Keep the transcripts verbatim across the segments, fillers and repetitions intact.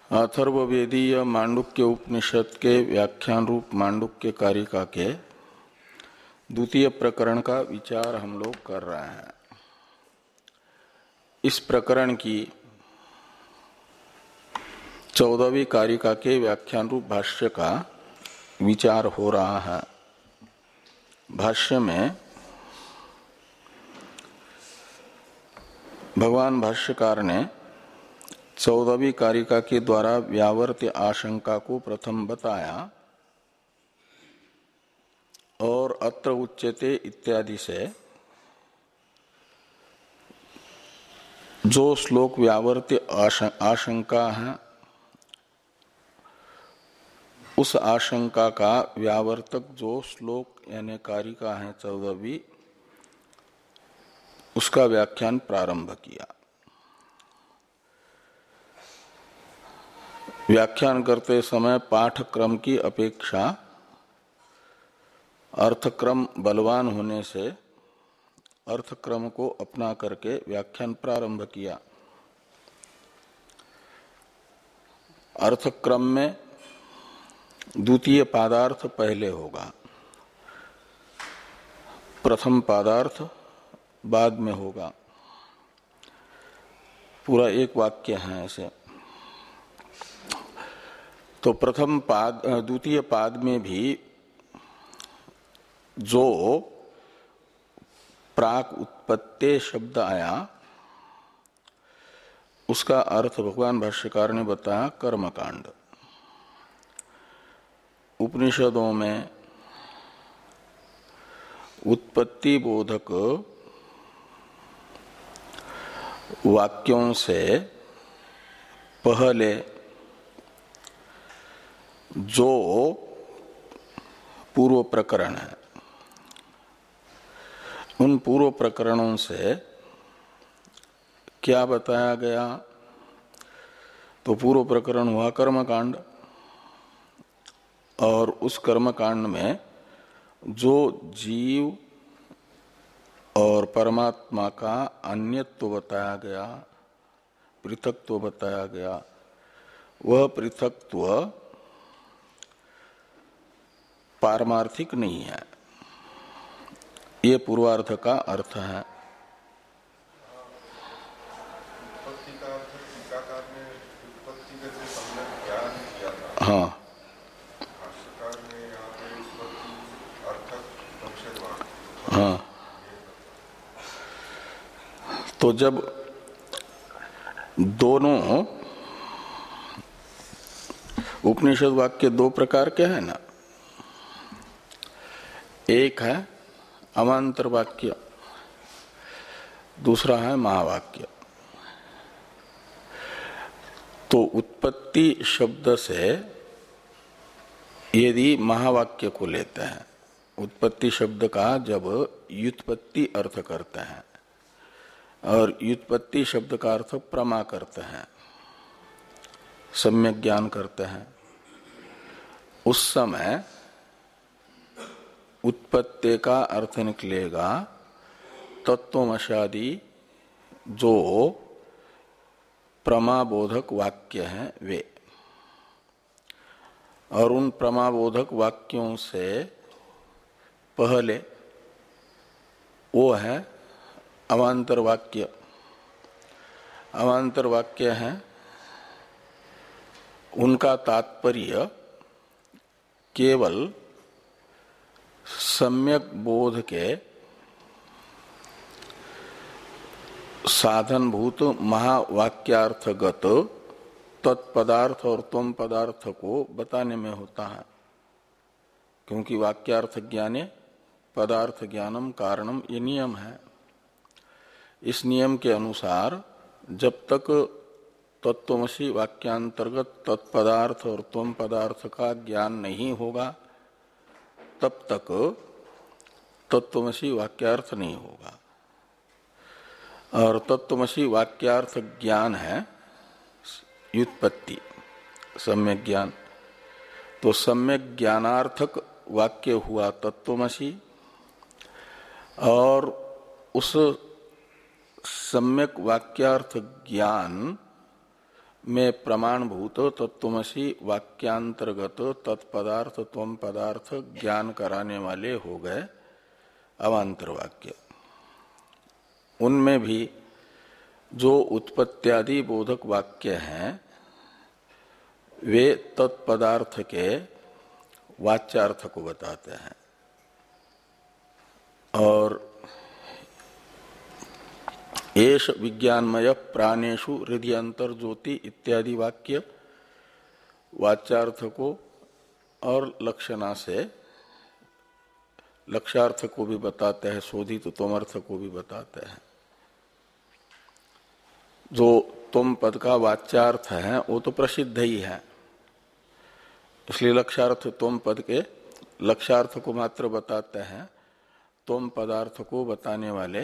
अथर्ववेदीय मांडुक्य उपनिषद के व्याख्यान रूप मांडुक्य कारिका के द्वितीय प्रकरण का विचार हम लोग कर रहे हैं। इस प्रकरण की चौदहवीं कारिका के व्याख्यान रूप भाष्य का विचार हो रहा है। भाष्य में भगवान भाष्यकार ने चौदहवीं कारिका के द्वारा व्यावर्त्य आशंका को प्रथम बताया और अत्र उच्यते इत्यादि से जो श्लोक व्यावर्त्य आशंका है उस आशंका का व्यावर्तक जो श्लोक यानी कारिका है चौदहवीं, उसका व्याख्यान प्रारंभ किया। व्याख्यान करते समय पाठक्रम की अपेक्षा अर्थक्रम बलवान होने से अर्थक्रम को अपना करके व्याख्यान प्रारंभ किया। अर्थक्रम में द्वितीय पादार्थ पहले होगा, प्रथम पादार्थ बाद में होगा। पूरा एक वाक्य है ऐसे। तो प्रथम पाद द्वितीय पाद में भी जो प्राक उत्पत्ति शब्द आया उसका अर्थ भगवान भाष्यकार ने बताया कर्मकांड। उपनिषदों में उत्पत्ति बोधक वाक्यों से पहले जो पूर्व प्रकरण है उन पूर्व प्रकरणों से क्या बताया गया? तो पूर्व प्रकरण हुआ कर्मकांड और उस कर्मकांड में जो जीव और परमात्मा का अन्यत्व बताया गया, पृथकत्व बताया गया, वह पृथकत्व पारमार्थिक नहीं है। ये पूर्वार्ध का अर्थ है। हाँ, हाँ। तो जब दोनों उपनिषद वाक्य दो प्रकार के हैं ना, एक है अवान्तर वाक्य, दूसरा है महावाक्य। तो उत्पत्ति शब्द से यदि महावाक्य को लेते हैं, उत्पत्ति शब्द का जब व्युत्पत्ति अर्थ करते हैं और व्युत्पत्ति शब्द का अर्थ प्रमा करते हैं, सम्यक ज्ञान करते हैं, उस समय उत्पत्ति का अर्थ निकलेगा तत्वमशादि जो प्रमाबोधक वाक्य हैं वे। और उन प्रमाबोधक वाक्यों से पहले वो है अवान्तर वाक्य। अवान्तर वाक्य है उनका तात्पर्य केवल सम्यक बोध के साधनभूत महावाक्यार्थगत तत्पदार्थ और त्वम पदार्थ को बताने में होता है। क्योंकि वाक्यार्थ ज्ञाने पदार्थ ज्ञानम कारणम, ये नियम है। इस नियम के अनुसार जब तक तत्वमसि वाक्यांतर्गत तत्पदार्थ और त्वम पदार्थ का ज्ञान नहीं होगा तब तक तत्वमसि वाक्यार्थ नहीं होगा। और तत्वमसि वाक्यार्थ ज्ञान है व्युत्पत्ति, सम्यक ज्ञान। तो सम्यक ज्ञानार्थक वाक्य हुआ तत्वमसि और उस सम्यक वाक्यार्थ ज्ञान में प्रमाणभूत तत्त्वमसि वाक्यांतर्गत तत्पदार्थ त्वम पदार्थ ज्ञान कराने वाले हो गए अवान्तर वाक्य। उनमें भी जो उत्पत्त्यादि बोधक वाक्य हैं वे तत्पदार्थ के वाच्यार्थ को बताते हैं, और एष विज्ञानमय प्राणेषु हृदय अंतर ज्योति इत्यादि वाक्य वाच्यार्थ को और लक्षणा से लक्ष्यार्थ को भी बताते हैं, शोधित तो तोमर्थ को भी बताते हैं। जो तुम पद का वाच्यार्थ है वो तो प्रसिद्ध ही है, इसलिए लक्ष्यार्थ तुम पद के लक्ष्यार्थ को मात्र बताते हैं। तुम पदार्थ को बताने वाले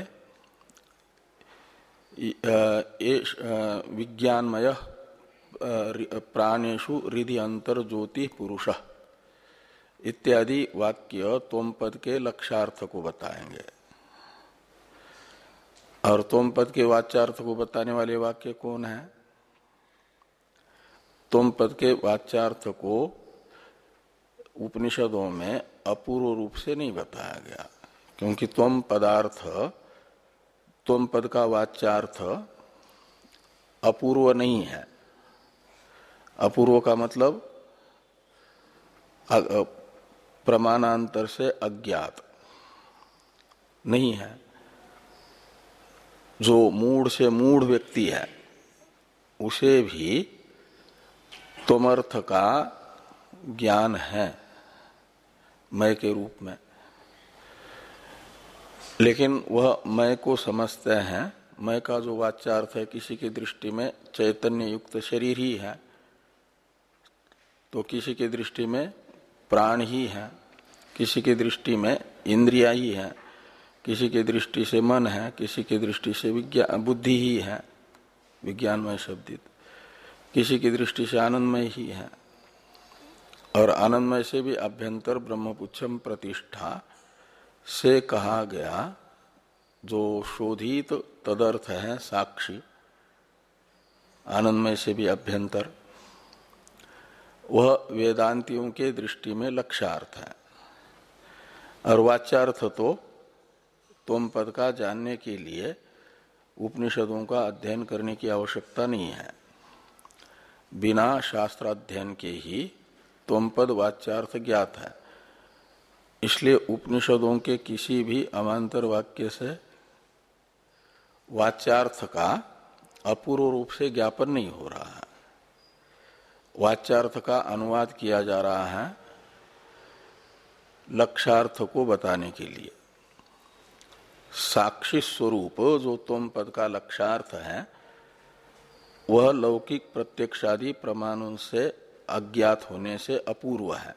विज्ञानमय प्राणेषु हृदय अंतर ज्योति पुरुष इत्यादि वाक्य तुम पद के लक्ष्यार्थ को बताएंगे, और तुम पद के वाच्यार्थ को बताने वाले वाक्य कौन है? तुम पद के वाच्यार्थ को उपनिषदों में अपूर्व रूप से नहीं बताया गया, क्योंकि तुम पदार्थ तुम पद का वाच्यार्थ अपूर्व नहीं है। अपूर्व का मतलब प्रमाणांतर से अज्ञात नहीं है। जो मूढ़ से मूढ़ व्यक्ति है उसे भी तुमर्थ का ज्ञान है मय के रूप में, लेकिन वह मय को समझते हैं। मय का जो वाच्यार्थ है किसी की दृष्टि में चैतन्य युक्त शरीर ही है, तो किसी की दृष्टि में प्राण ही है, किसी की दृष्टि में इंद्रिया ही है, किसी की दृष्टि से मन है, किसी की दृष्टि से विज्ञान बुद्धि ही है विज्ञानमय शब्दित, किसी की दृष्टि से आनंदमय ही है। और आनंदमय से भी अभ्यंतर ब्रह्मपुच्छम प्रतिष्ठा से कहा गया जो शोधित तदर्थ है साक्षी, आनंदमय से भी अभ्यंतर, वह वेदांतियों के दृष्टि में लक्ष्यार्थ है। और वाच्यार्थ तो तुम पद का जानने के लिए उपनिषदों का अध्ययन करने की आवश्यकता नहीं है, बिना शास्त्राध्ययन के ही तुम पद वाच्यार्थ ज्ञात है। इसलिए उपनिषदों के किसी भी अवान्तर वाक्य से वाच्यार्थ का अपूर्व रूप से ज्ञापन नहीं हो रहा है। वाच्यार्थ का अनुवाद किया जा रहा है लक्ष्यार्थ को बताने के लिए। साक्षी स्वरूप जो तुम पद का लक्ष्यार्थ है वह लौकिक प्रत्यक्षादि प्रमाणों से अज्ञात होने से अपूर्व है,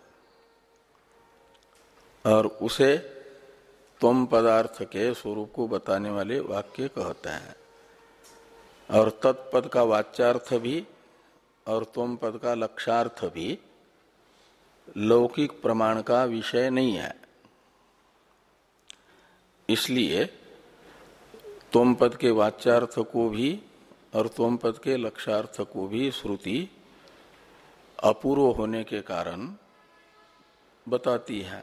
और उसे तुम पदार्थ के स्वरूप को बताने वाले वाक्य कहते हैं। और तत्पद का वाच्यार्थ भी और तुम पद का लक्ष्यार्थ भी लौकिक प्रमाण का विषय नहीं है, इसलिए तुम पद के वाच्यार्थ को भी और तुम पद के लक्ष्यार्थ को भी श्रुति अपूर्व होने के कारण बताती है।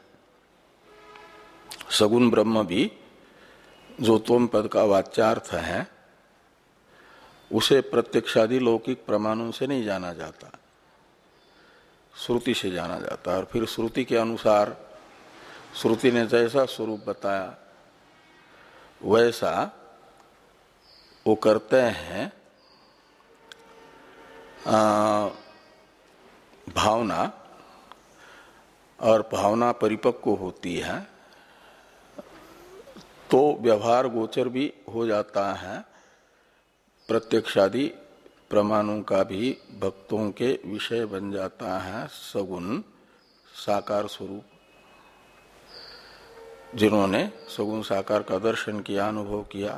सगुण ब्रह्म भी जो तुम पद का वाच्यार्थ है उसे प्रत्यक्षादि लौकिक प्रमाणों से नहीं जाना जाता, श्रुति से जाना जाता है। और फिर श्रुति के अनुसार श्रुति ने जैसा स्वरूप बताया वैसा वो करते हैं आ, भावना, और भावना परिपक्व होती है तो व्यवहार गोचर भी हो जाता है, प्रत्यक्षादि प्रमाणों का भी भक्तों के विषय बन जाता है सगुण साकार स्वरूप। जिन्होंने सगुण साकार का दर्शन किया, अनुभव किया,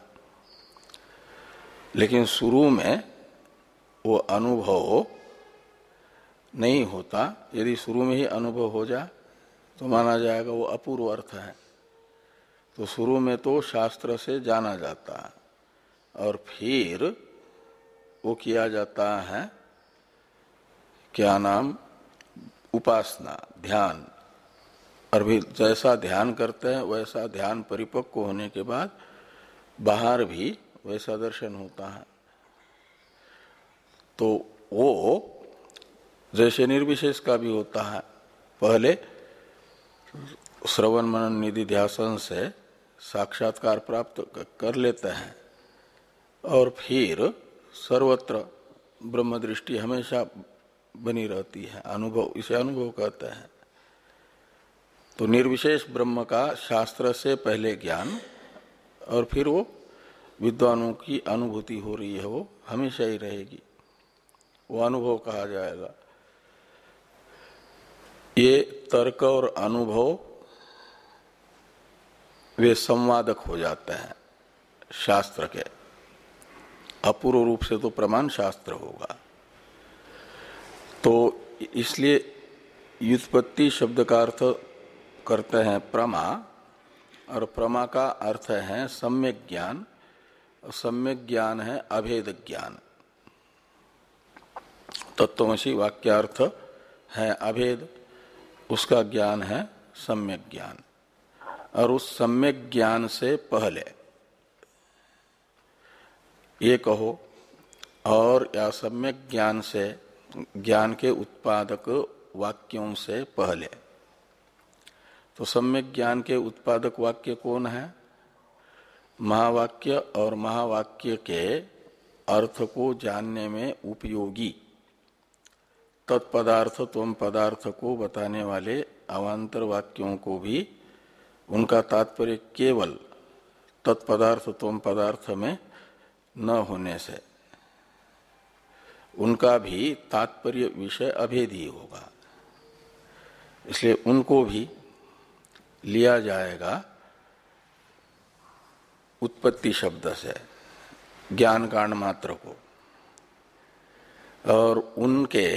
लेकिन शुरू में वो अनुभव नहीं होता। यदि शुरू में ही अनुभव हो जाए तो माना जाएगा वो अपूर्व अर्थ है। तो शुरू में तो शास्त्र से जाना जाता है और फिर वो किया जाता है क्या नाम उपासना ध्यान, और भी जैसा ध्यान करते हैं वैसा ध्यान परिपक्व होने के बाद बाहर भी वैसा दर्शन होता है। तो वो जैसे निर्विशेष का भी होता है, पहले श्रवण मनन निधि ध्यान से साक्षात्कार प्राप्त कर लेते हैं और फिर सर्वत्र ब्रह्म दृष्टि हमेशा बनी रहती है, अनुभव, इसे अनुभव कहते हैं। तो निर्विशेष ब्रह्म का शास्त्र से पहले ज्ञान और फिर वो विद्वानों की अनुभूति हो रही है, वो हमेशा ही रहेगी, वो अनुभव कहा जाएगा। ये तर्क और अनुभव वे संवादक हो जाते हैं शास्त्र के, अपूर्व रूप से तो प्रमाण शास्त्र होगा। तो इसलिए व्युत्पत्ति शब्द का अर्थ करते हैं प्रमा, और प्रमा का अर्थ है सम्यक ज्ञान, और सम्यक ज्ञान है अभेद ज्ञान। तत्त्वमसि वाक्यार्थ है अभेद, उसका ज्ञान है सम्यक ज्ञान। और उस सम्यक ज्ञान से पहले ये कहो, और या सम्यक ज्ञान से, ज्ञान के उत्पादक वाक्यों से पहले। तो सम्यक ज्ञान के उत्पादक वाक्य कौन है? महावाक्य और महावाक्य के अर्थ को जानने में उपयोगी तत्पदार्थ त्वम पदार्थ को बताने वाले अवान्तर वाक्यों को भी उनका तात्पर्य केवल तत्पदार्थ त्वम पदार्थ में न होने से उनका भी तात्पर्य विषय अभेद ही होगा, इसलिए उनको भी लिया जाएगा उत्पत्ति शब्द से, ज्ञान कांड मात्र को। और उनके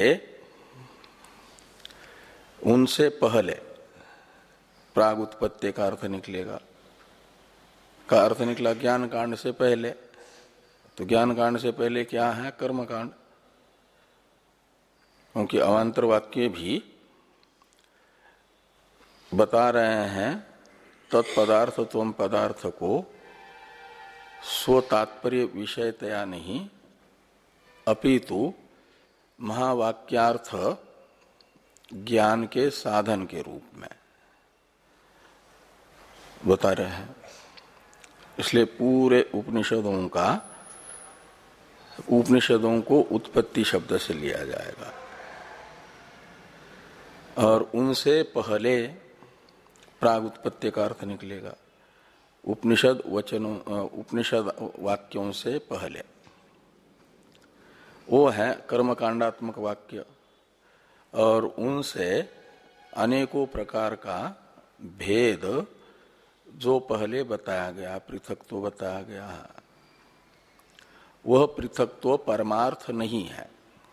उनसे पहले प्राग उत्पत्ति का अर्थ निकलेगा, का अर्थ निकला ज्ञान कांड से पहले। तो ज्ञान कांड से पहले क्या है? कर्म कांड, क्योंकि अवान्तर वाक्य भी बता रहे हैं तत्पदार्थ त्वम पदार्थ को स्व तात्पर्य विषयतया नहीं, अपितु महावाक्यार्थ ज्ञान के साधन के रूप में बता रहे हैं। इसलिए पूरे उपनिषदों का उपनिषदों को उत्पत्ति शब्द से लिया जाएगा, और उनसे पहले प्राग उत्पत्ति का अर्थ निकलेगा, उपनिषद वचनों उपनिषद वाक्यों से पहले। वो है कर्मकांडात्मक वाक्य, और उनसे अनेकों प्रकार का भेद जो पहले बताया गया, पृथक्त्व बताया गया है, वह पृथक्त्व परमार्थ नहीं है।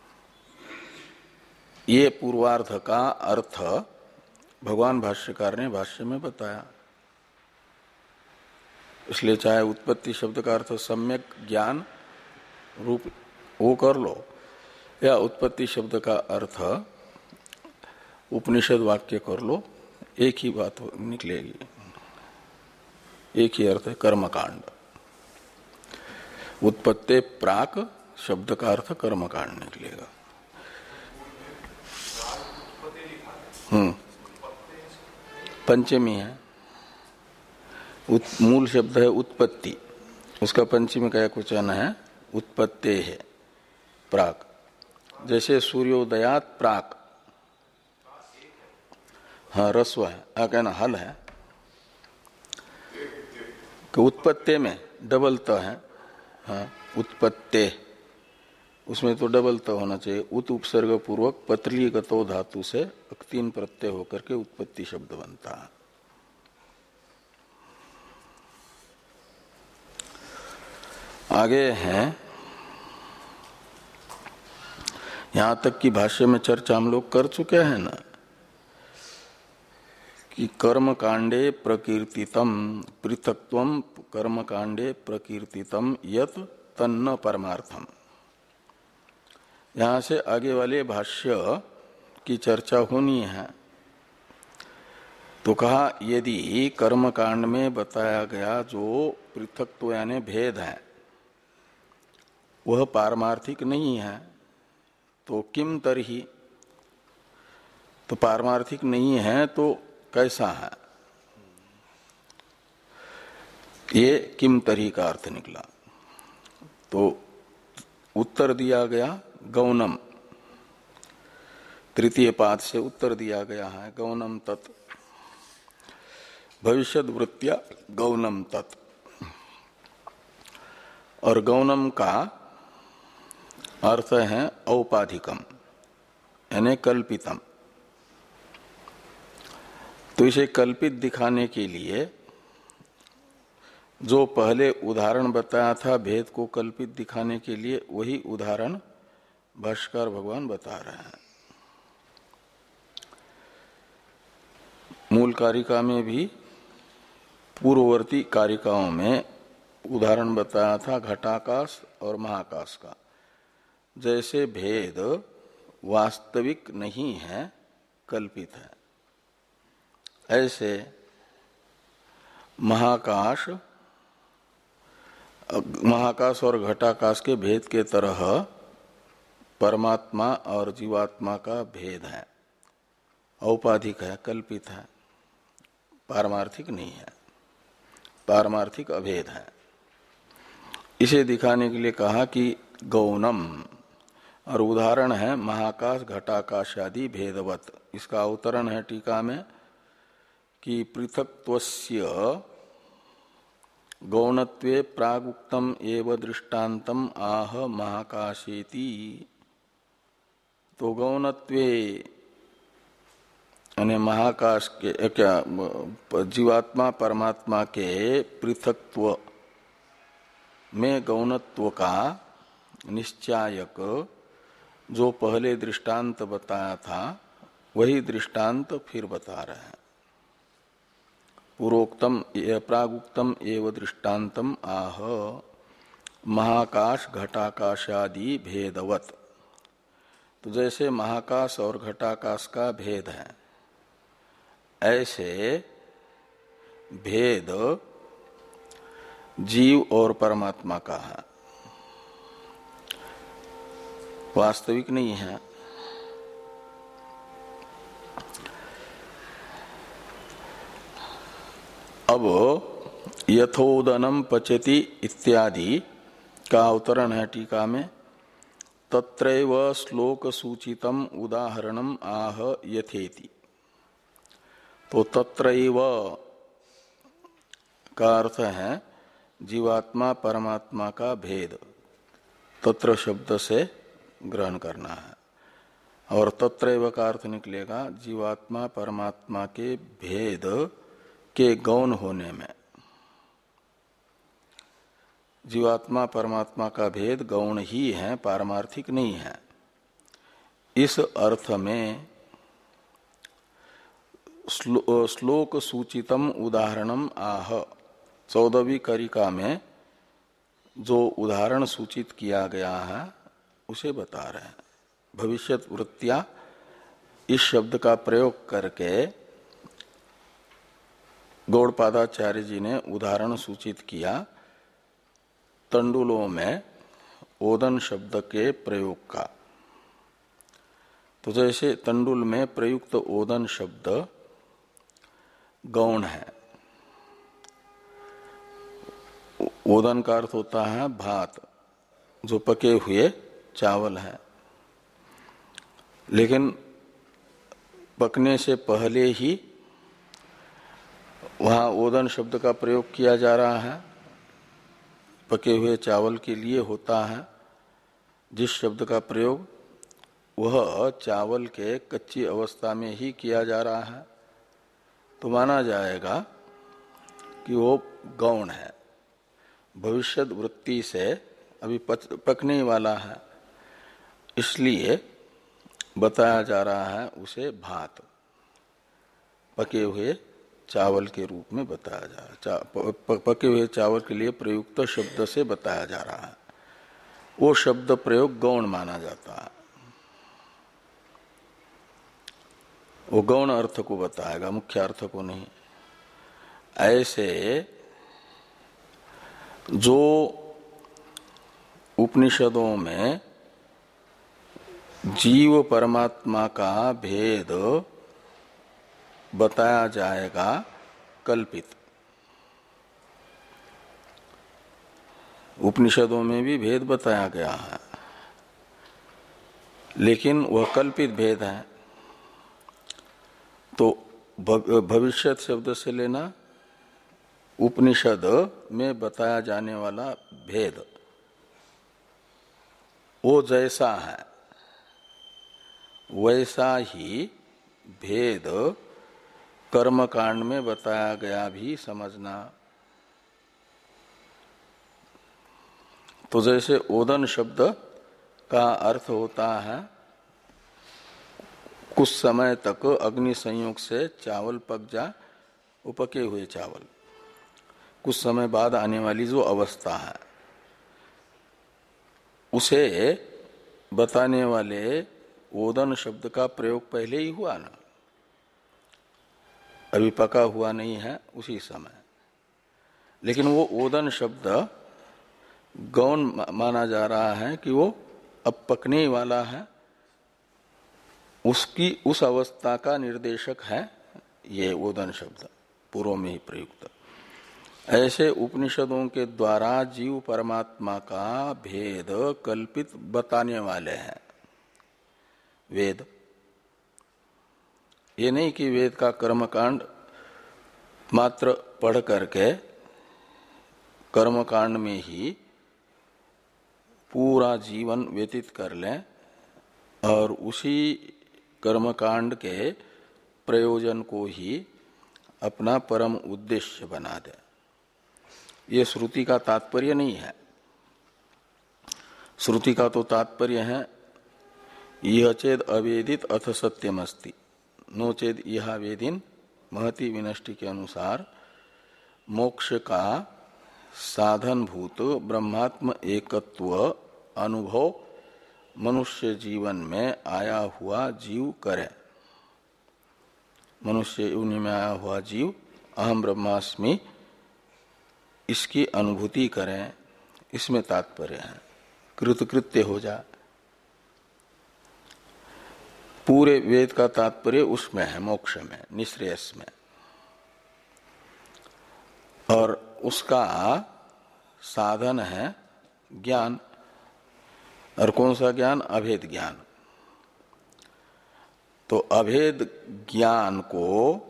ये पूर्वार्ध का अर्थ भगवान भाष्यकार ने भाष्य में बताया। इसलिए चाहे उत्पत्ति शब्द का अर्थ सम्यक ज्ञान रूप वो कर लो, या उत्पत्ति शब्द का अर्थ उपनिषद वाक्य कर लो, एक ही बात निकलेगी, एक ही अर्थ है कर्मकांड। उत्पत्ति प्राक शब्द का अर्थ कर्मकांड निकलेगा। हम्म पंचमी है, उत, मूल शब्द है उत्पत्ति, उसका पंचमी का एक वचन है उत्पत्ते है प्राक। जैसे सूर्योदयात प्राक, हाँ रस्व है, आ कहना हल है कि उत्पत्ते में डबल त है, हाँ उत्पत्ते, उसमें तो डबल त होना चाहिए। उत उपसर्ग पूर्वक पतली गतो धातु से तीन प्रत्यय होकर के उत्पत्ति शब्द बनता है। आगे हैं, यहां तक की भाष्य में चर्चा हम लोग कर चुके हैं ना, कि कर्म कांडे प्रकीर्तितम पृथक्त्वम कर्म कांडे प्रकीर्तितम यत तन्न परमार्थम। यहां से आगे वाले भाष्य की चर्चा होनी है। तो कहा यदि कर्मकांड में बताया गया जो पृथक्त्व यानी भेद है वह पारमार्थिक नहीं है तो किम तरही, तो पारमार्थिक नहीं है तो कैसा है, ये किम तरही का अर्थ निकला। तो उत्तर दिया गया गौनम, तृतीय पाद से उत्तर दिया गया है गौनम तत्, भविष्यत वृत्तिया गौनम तत्। और गौनम का अर्थ है औपाधिकम यानी कल्पितम। तो इसे कल्पित दिखाने के लिए जो पहले उदाहरण बताया था भेद को कल्पित दिखाने के लिए, वही उदाहरण भाष्यकार भगवान बता रहे हैं। मूल कारिका में भी पूर्ववर्ती कारिकाओं में उदाहरण बताया था घटाकाश और महाकाश का। जैसे भेद वास्तविक नहीं है, कल्पित है, ऐसे महाकाश महाकाश और घटाकाश के भेद के तरह परमात्मा और जीवात्मा का भेद है, औपाधिक है, कल्पित है, पारमार्थिक नहीं है, पारमार्थिक अभेद है। इसे दिखाने के लिए कहा कि गौनम, और उदाहरण है महाकाश घटाकाश आदि भेदवत। इसका अवतरण है टीका में कि पृथक्त्वस्य गौणत्वे प्रागुक्तम एव दृष्टान्तम आह महाकाशेति। तो गौणत्वे यानी महाकाश के क्या जीवात्मा परमात्मा के पृथक्त्व में गौणत्व का निश्चायक जो पहले दृष्टांत बताया था वही दृष्टांत फिर बता रहे हैं। पूर्वोक्तम प्रागुक्तम एव दृष्टान्तम आह महाकाश घटाकाशादि भेदवत। तो जैसे महाकाश और घटाकाश का भेद है, ऐसे भेद जीव और परमात्मा का है, वास्तविक नहीं है। अब यथोदनम पचति इत्यादि का अवतरण है टीका में। तत्रैव श्लोक सूचितम उदाहरणम आह यथेति। तो तत्रैव का अर्थ है जीवात्मा परमात्मा का भेद, तत्र शब्द से ग्रहण करना है। और तत्रैव का अर्थ निकलेगा जीवात्मा परमात्मा के भेद के गौण होने में। जीवात्मा परमात्मा का भेद गौण ही है, पारमार्थिक नहीं है। इस अर्थ में श्लो, श्लोक सूचितम उदाहरणम आह, चौदहवीं कारिका में जो उदाहरण सूचित किया गया है उसे बता रहे हैं। भविष्यत वृत्तिया इस शब्द का प्रयोग करके गौड़पादाचार्य जी ने उदाहरण सूचित किया तंडुलों में ओदन शब्द के प्रयोग का। तो जैसे तंडुल में प्रयुक्त ओदन शब्द गौण है, ओदन का अर्थ होता है भात, जो पके हुए चावल है, लेकिन पकने से पहले ही वहां ओदन शब्द का प्रयोग किया जा रहा है, पके हुए चावल के लिए होता है। जिस शब्द का प्रयोग वह चावल के कच्ची अवस्था में ही किया जा रहा है, तो माना जाएगा कि वो गौण है, भविष्यत वृत्ति से अभी पकने वाला है, इसलिए बताया जा रहा है उसे भात, पके हुए चावल के रूप में बताया जा रहा है, पके हुए चावल के लिए प्रयुक्त शब्द से बताया जा रहा है। वो शब्द प्रयोग गौण माना जाता है। वो गौण अर्थ को बताएगा, मुख्य अर्थ को नहीं। ऐसे जो उपनिषदों में जीव परमात्मा का भेद बताया जाएगा कल्पित। उपनिषदों में भी भेद बताया गया है, लेकिन वह कल्पित भेद है। तो भविष्यत शब्द से लेना उपनिषद में बताया जाने वाला भेद वो जैसा है वैसा ही भेद कर्मकांड में बताया गया भी समझना। तो जैसे ओदन शब्द का अर्थ होता है कुछ समय तक अग्नि संयोग से चावल पक जा, वो पके हुए चावल, कुछ समय बाद आने वाली जो अवस्था है उसे बताने वाले ओदन शब्द का प्रयोग पहले ही हुआ ना, अभी पका हुआ नहीं है उसी समय। लेकिन वो ओदन शब्द गौण माना जा रहा है कि वो अब पकने वाला है, उसकी उस अवस्था का निर्देशक है ये ओदन शब्द पूर्व में ही प्रयुक्त। ऐसे उपनिषदों के द्वारा जीव परमात्मा का भेद कल्पित बताने वाले हैं वेद। ये नहीं कि वेद का कर्मकांड मात्र पढ़ करके कर्मकांड में ही पूरा जीवन व्यतीत कर लें और उसी कर्मकांड के प्रयोजन को ही अपना परम उद्देश्य बना दे। ये श्रुति का तात्पर्य नहीं है। श्रुति का तो तात्पर्य है यह चेद अवेदित अथ सत्यमस्ति नो चेद यह वेदिन महति विनष्टि के अनुसार मोक्ष का साधन भूत ब्रह्मात्म एकत्व अनुभव मनुष्य जीवन में आया हुआ जीव करे। मनुष्य योनि में आया हुआ जीव अहम ब्रह्मास्मि इसकी अनुभूति करें, इसमें तात्पर्य है। कृतकृत्य हो जाए, पूरे वेद का तात्पर्य उसमें है, मोक्ष में, निश्रेयस में। और उसका साधन है ज्ञान। और कौन सा ज्ञान? अभेद ज्ञान। तो अभेद ज्ञान को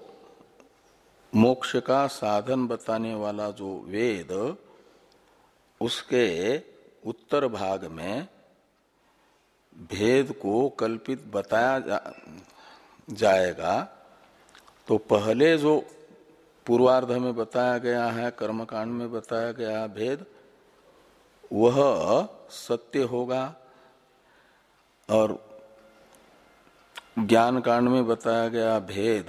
मोक्ष का साधन बताने वाला जो वेद, उसके उत्तर भाग में भेद को कल्पित बताया जा, जाएगा। तो पहले जो पूर्वार्ध में बताया गया है, कर्मकांड में बताया गया भेद, वह सत्य होगा और ज्ञान कांड में बताया गया भेद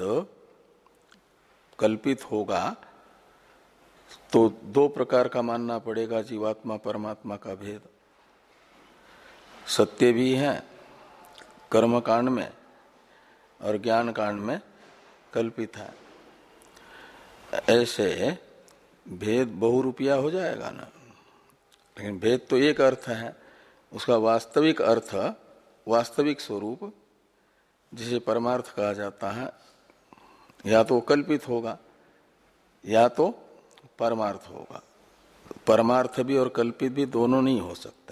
कल्पित होगा। तो दो प्रकार का मानना पड़ेगा जीवात्मा परमात्मा का भेद। सत्य भी है कर्मकांड में और ज्ञान कांड में कल्पित है। ऐसे भेद बहुरूपिया हो जाएगा ना। लेकिन भेद तो एक अर्थ है, उसका वास्तविक अर्थ, वास्तविक स्वरूप जिसे परमार्थ कहा जाता है, या तो कल्पित होगा या तो परमार्थ होगा। परमार्थ भी और कल्पित भी दोनों नहीं हो सकते।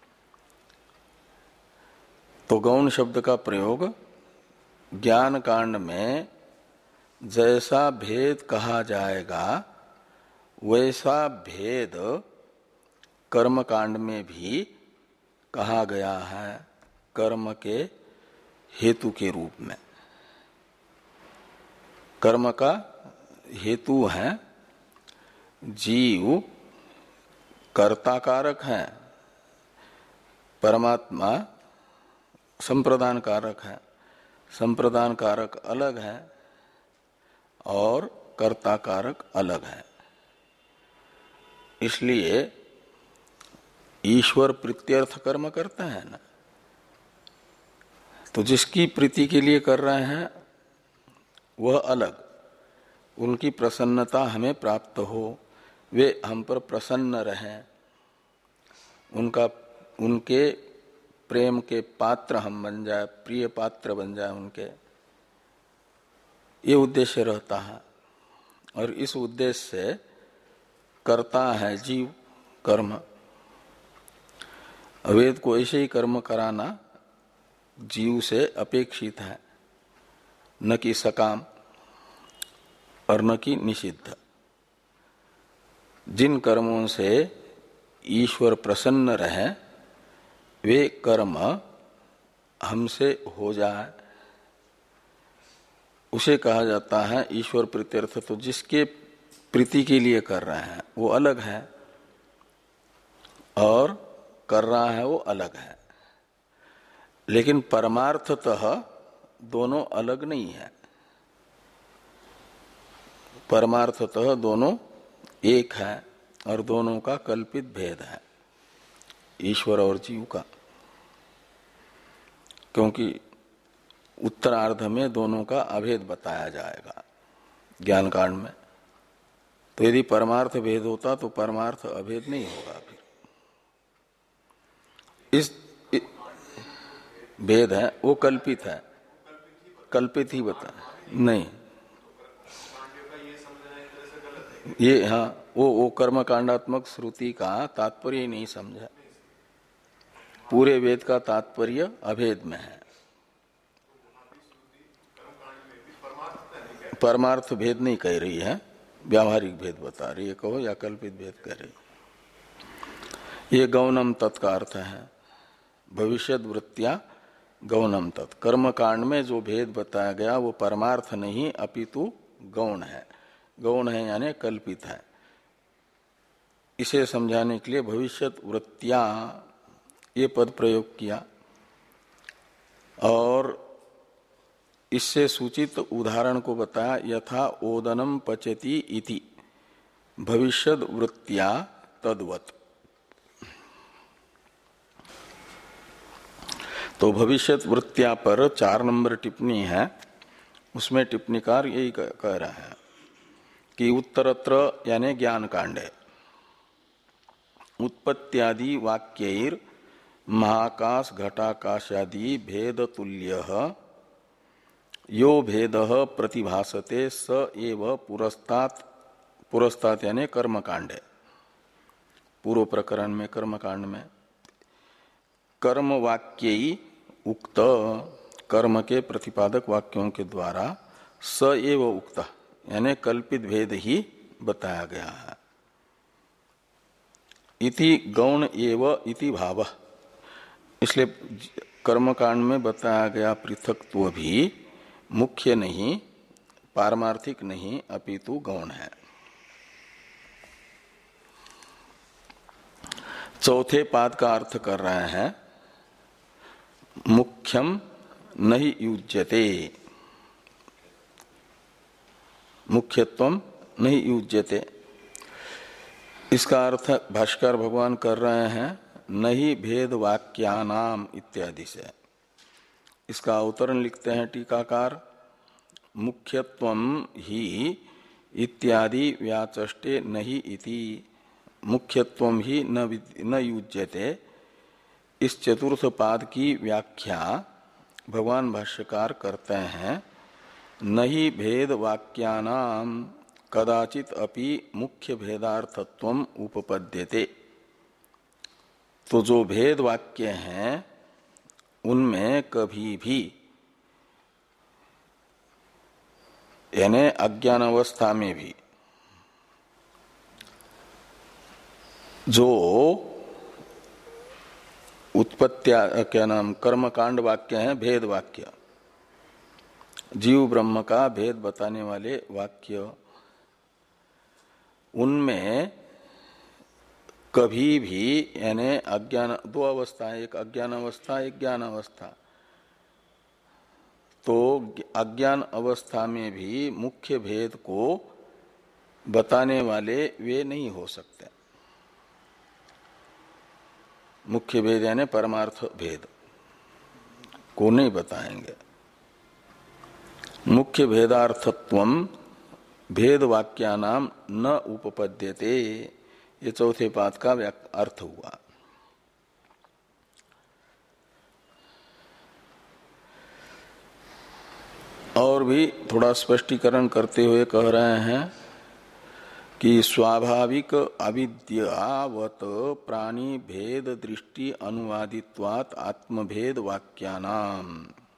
तो गौण शब्द का प्रयोग ज्ञान कांड में जैसा भेद कहा जाएगा वैसा भेद कर्म कांड में भी कहा गया है, कर्म के हेतु के रूप में। कर्म का हेतु है जीव, कर्ता कारक है, परमात्मा संप्रदान कारक है। संप्रदान कारक अलग है और कर्ता कारक अलग है। इसलिए ईश्वर प्रीत्यर्थ कर्म करते हैं ना, तो जिसकी प्रीति के लिए कर रहे हैं वह अलग, उनकी प्रसन्नता हमें प्राप्त हो, वे हम पर प्रसन्न रहें, उनका उनके प्रेम के पात्र हम बन जाए, प्रिय पात्र बन जाए उनके, ये उद्देश्य रहता है। और इस उद्देश्य से करता है जीव कर्म। वेद को ऐसे ही कर्म कराना जीव से अपेक्षित है, न कि सकाम और न कि निषिद्ध। जिन कर्मों से ईश्वर प्रसन्न रहे वे कर्म हमसे हो जाए, उसे कहा जाता है ईश्वर प्रीत्यर्थ। तो जिसके प्रीति के लिए कर रहे हैं वो अलग है और कर रहा है वो अलग है, लेकिन परमार्थतः दोनों अलग नहीं है। परमार्थतः दोनों एक है और दोनों का कल्पित भेद है, ईश्वर और जीव का। क्योंकि उत्तरार्ध में दोनों का अभेद बताया जाएगा ज्ञान कांड में। तो यदि परमार्थ भेद होता तो परमार्थ अभेद नहीं होगा। फिर इस भेद है वो कल्पित है, कल्पित ही बता नहीं ये। हाँ, वो वो कर्म कांडात्मक श्रुति का तात्पर्य ही नहीं समझा। पूरे वेद का तात्पर्य अभेद में है। परमार्थ भेद नहीं कह रही है, व्यावहारिक भेद बता रही है, कहो या कल्पित भेद कह रही है। ये गौणम तत् का अर्थ है, भविष्यत वृत्तिया गौणम तत्। कर्म कांड में जो भेद बताया गया वो परमार्थ नहीं अपितु गौण है। गौण है यानी कल्पित है। इसे समझाने के लिए भविष्यत वृत्तिया ये पद प्रयोग किया और इससे सूचित उदाहरण को बताया। यथा ओदनम पचति इति भविष्यत वृत्तिया तद्वत्। तो भविष्यत वृत्तिया पर चार नंबर टिप्पणी है, उसमें टिप्पणीकार यही कह रहा है कि उत्तरत्र यानी ज्ञान कांडे उत्पत्त्यादि वाक्यैर महाकाश घटाकाशादि भेद तुल्य यो भेद प्रतिभासते स एव पुरस्तात्। पुरस्तात् यानी कर्मकांडे, पूर्व प्रकरण में कर्मकांड में कर्म वाक्यई उक्त, कर्म के प्रतिपादक वाक्यों के द्वारा स एव उक्त यानी कल्पित भेद ही बताया गया है। इति गौण एव इति भाव। इसलिए कर्मकांड में बताया गया पृथकत्व भी मुख्य नहीं, पारमार्थिक नहीं अपितु गौण है। चौथे पाद का अर्थ कर रहे हैं मुख्यम नहीं युज्यते, मुख्यत्वम नहीं युज्यते। इसका अर्थ भाष्कर भगवान कर रहे हैं नहीं भेद वाक्यानाम इत्यादि से। इसका अवतरण लिखते हैं टीकाकार, मुख्यत्वम ही इत्यादि व्याचष्टे नहीं इति। मुख्यत्वम ही न, न युज्यते, इस चतुर्थ पाद की व्याख्या भगवान भाष्यकार करते हैं नहीं भेद वाक्यानाम कदाचित अपि मुख्य भेदार्थत्वम उपपद्यते। तो जो भेद वाक्य हैं उनमें कभी भी यानी अज्ञान अवस्था में भी जो उत्पत्तिया क्या नाम कर्मकांड वाक्य हैं, भेद वाक्य, जीव ब्रह्म का भेद बताने वाले वाक्य, उनमें कभी भी यानी अज्ञान, दो अवस्था है, एक अज्ञान अवस्था एक ज्ञान अवस्था। तो अज्ञान अवस्था में भी मुख्य भेद को बताने वाले वे नहीं हो सकते। मुख्य भेद यानी परमार्थ भेद को नहीं बताएंगे। मुख्य भेदार्थत्वम भेद वाक्यानाम न उपपद्यते। ये चौथे पाद का अर्थ हुआ। और भी थोड़ा स्पष्टीकरण करते हुए कह रहे हैं कि स्वाभाविक अविद्यावत प्राणी भेद दृष्टि अनुवादित्वात् आत्मभेद वाक्यानाम।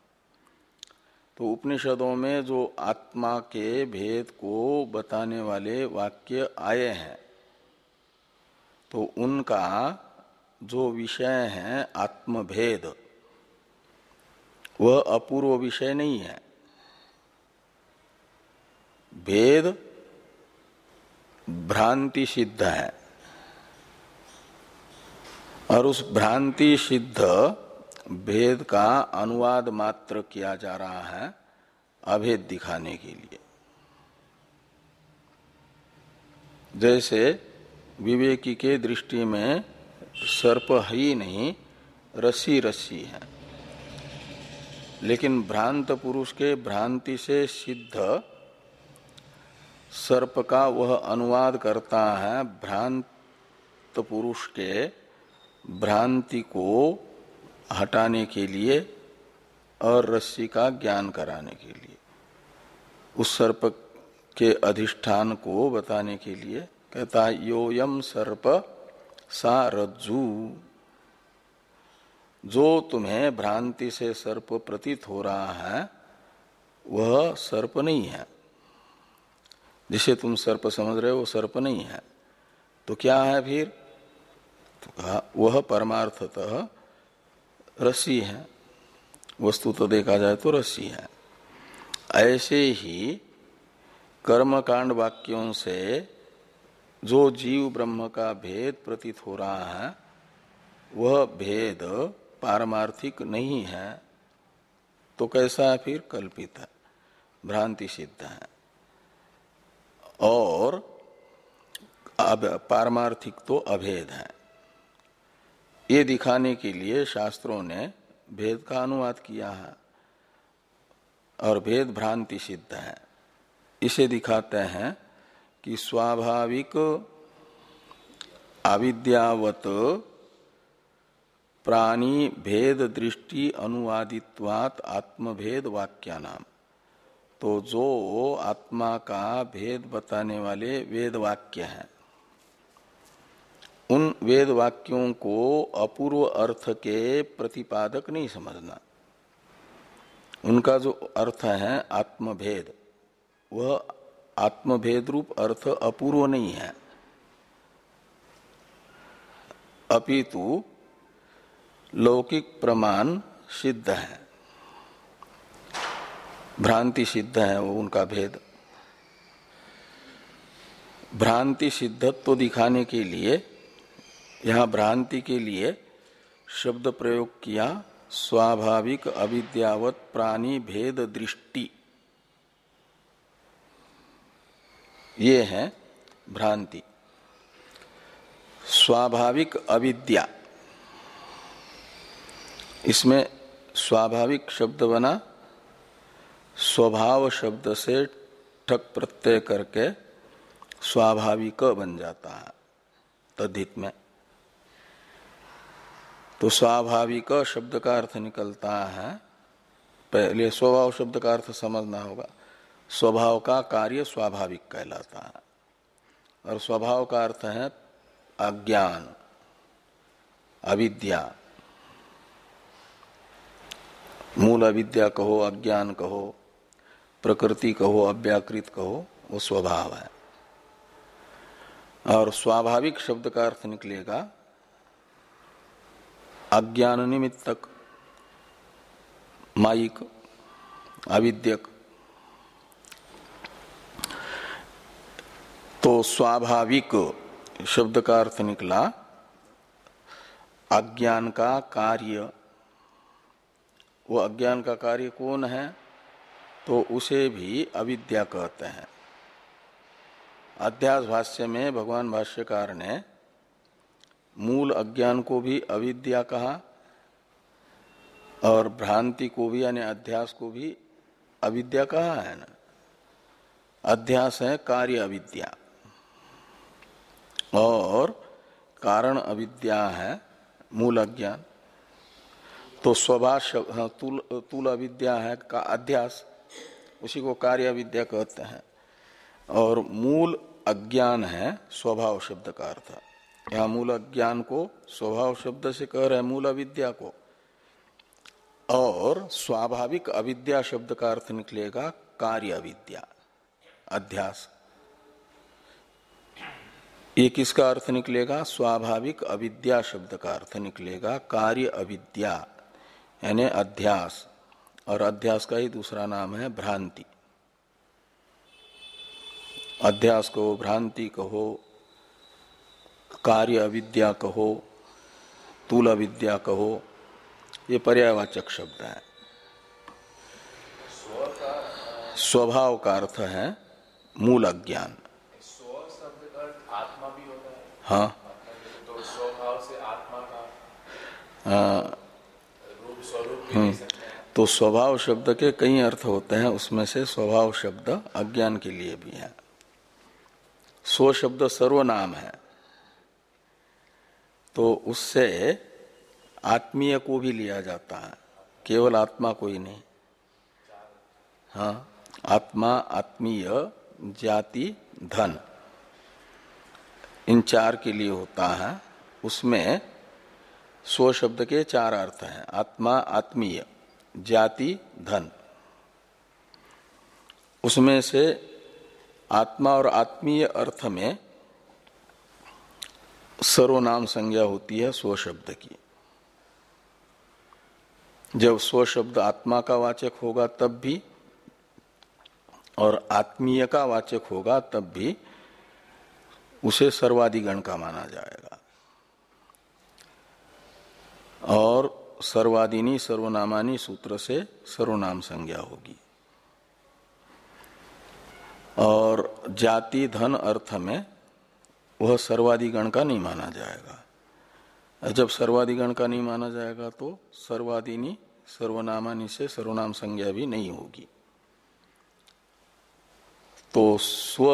तो उपनिषदों में जो आत्मा के भेद को बताने वाले वाक्य आए हैं तो उनका जो विषय है आत्मभेद वह अपूर्व विषय नहीं है। भेद भ्रांति सिद्ध है और उस भ्रांति सिद्ध भेद का अनुवाद मात्र किया जा रहा है अभेद दिखाने के लिए। जैसे विवेकी के दृष्टि में सर्प है ही नहीं, रस्सी रस्सी है, लेकिन भ्रांत पुरुष के भ्रांति से सिद्ध सर्प का वह अनुवाद करता है भ्रांत पुरुष के भ्रांति को हटाने के लिए और रस्सी का ज्ञान कराने के लिए, उस सर्प के अधिष्ठान को बताने के लिए कहता है योयम सर्प सा रज्जु। जो तुम्हें भ्रांति से सर्प प्रतीत हो रहा है वह सर्प नहीं है, जिसे तुम सर्प समझ रहे हो वो सर्प नहीं है। तो क्या है फिर? तो कहा वह परमार्थतः रस्सी है, वस्तु तो देखा जाए तो रस्सी है। ऐसे ही कर्मकांड वाक्यों से जो जीव ब्रह्म का भेद प्रतीत हो रहा है वह भेद पारमार्थिक नहीं है। तो कैसा है फिर? कल्पित है, भ्रांति सिद्ध है। और अब पारमार्थिक तो अभेद है। ये दिखाने के लिए शास्त्रों ने भेद का अनुवाद किया है और भेद भ्रांति सिद्ध है। इसे दिखाते हैं कि स्वाभाविक अविद्यावत प्राणी भेद दृष्टि अनुवादित्वात् आत्मभेद वाक्यानाम। तो जो आत्मा का भेद बताने वाले वेद वाक्य हैं उन वेद वाक्यों को अपूर्व अर्थ के प्रतिपादक नहीं समझना। उनका जो अर्थ है आत्मभेद वह आत्मभेद रूप अर्थ अपूर्व नहीं है, अपितु लौकिक प्रमाण सिद्ध है, भ्रांति सिद्ध है वो उनका भेद। भ्रांति सिद्धत्व दिखाने के लिए यहाँ भ्रांति के लिए शब्द प्रयोग किया स्वाभाविक अविद्यावत प्राणी भेद दृष्टि। ये है भ्रांति। स्वाभाविक अविद्या, इसमें स्वाभाविक शब्द बना, स्वभाव शब्द से ठक प्रत्यय करके स्वाभाविक बन जाता है तद्धित में। तो स्वाभाविक शब्द का अर्थ निकलता है, पहले स्वभाव शब्द का अर्थ समझना होगा। स्वभाव का कार्य स्वाभाविक कहलाता है और स्वभाव का अर्थ है अज्ञान, अविद्या। मूल अविद्या कहो, अज्ञान कहो, प्रकृति कहो, अव्याकृत कहो, वो स्वभाव है। और स्वाभाविक शब्द का अर्थ निकलेगा अज्ञान निमित्तक, मायिक, अविद्यक। तो स्वाभाविक शब्द का अर्थ निकला अज्ञान का कार्य। वो अज्ञान का कार्य कौन है? तो उसे भी अविद्या कहते हैं। अध्यास भाष्य में भगवान भाष्यकार ने मूल अज्ञान को भी अविद्या कहा और भ्रांति को भी यानी अध्यास को भी अविद्या कहाँ है ना, अध्यास है कार्य अविद्या, और कारण अविद्या है मूल अज्ञान। तो स्वभाव हाँ, तूल तूल अविद्या है का अध्यास, उसी को कार्य अविद्या कहते हैं, और मूल अज्ञान है स्वभाव शब्द का अर्थ। यहाँ मूल अज्ञान को स्वभाव शब्द से कह रहे हैं मूल अविद्या को, और स्वाभाविक अविद्या शब्द का अर्थ निकलेगा कार्य अविद्या अध्यास। ये किसका अर्थ निकलेगा? स्वाभाविक अविद्या शब्द का अर्थ निकलेगा कार्य अविद्या यानी अध्यास, और अध्यास का ही दूसरा नाम है भ्रांति। अध्यास कहो, भ्रांति कहो, कार्य अविद्या कहो, तूल अविद्या कहो, ये पर्यायवाचक शब्द है। स्वभाव का अर्थ है मूल अज्ञान। स्व शब्द का अर्थ आत्मा भी होता है। हाँ, तो स्वभाव से आत्मा का आ, रूप स्वरूप भी ले सकते हैं। तो स्वभाव शब्द के कई अर्थ होते हैं, उसमें से स्वभाव शब्द अज्ञान के लिए भी है। स्व शब्द सर्वनाम है, तो उससे आत्मीय को भी लिया जाता है, केवल आत्मा को ही नहीं। हाँ, आत्मा, आत्मीय, जाति, धन, इन चार के लिए होता है। उसमें स्व शब्द के चार अर्थ हैं, आत्मा, आत्मीय, जाति, धन। उसमें से आत्मा और आत्मीय अर्थ में सर्वनाम संज्ञा होती है स्व शब्द की। जब स्व शब्द आत्मा का वाचक होगा तब भी, और आत्मीय का वाचक होगा तब भी उसे सर्वादिगण का माना जाएगा। और सर्वादिनी सर्वनामानी सूत्र से सर्वनाम संज्ञा होगी। और जाति, धन अर्थ में वह सर्वादिगण का नहीं माना जाएगा। जब सर्वादिगण का नहीं माना जाएगा तो सर्वादिनी सर्वनामानी से सर्वनाम संज्ञा भी नहीं होगी। तो स्व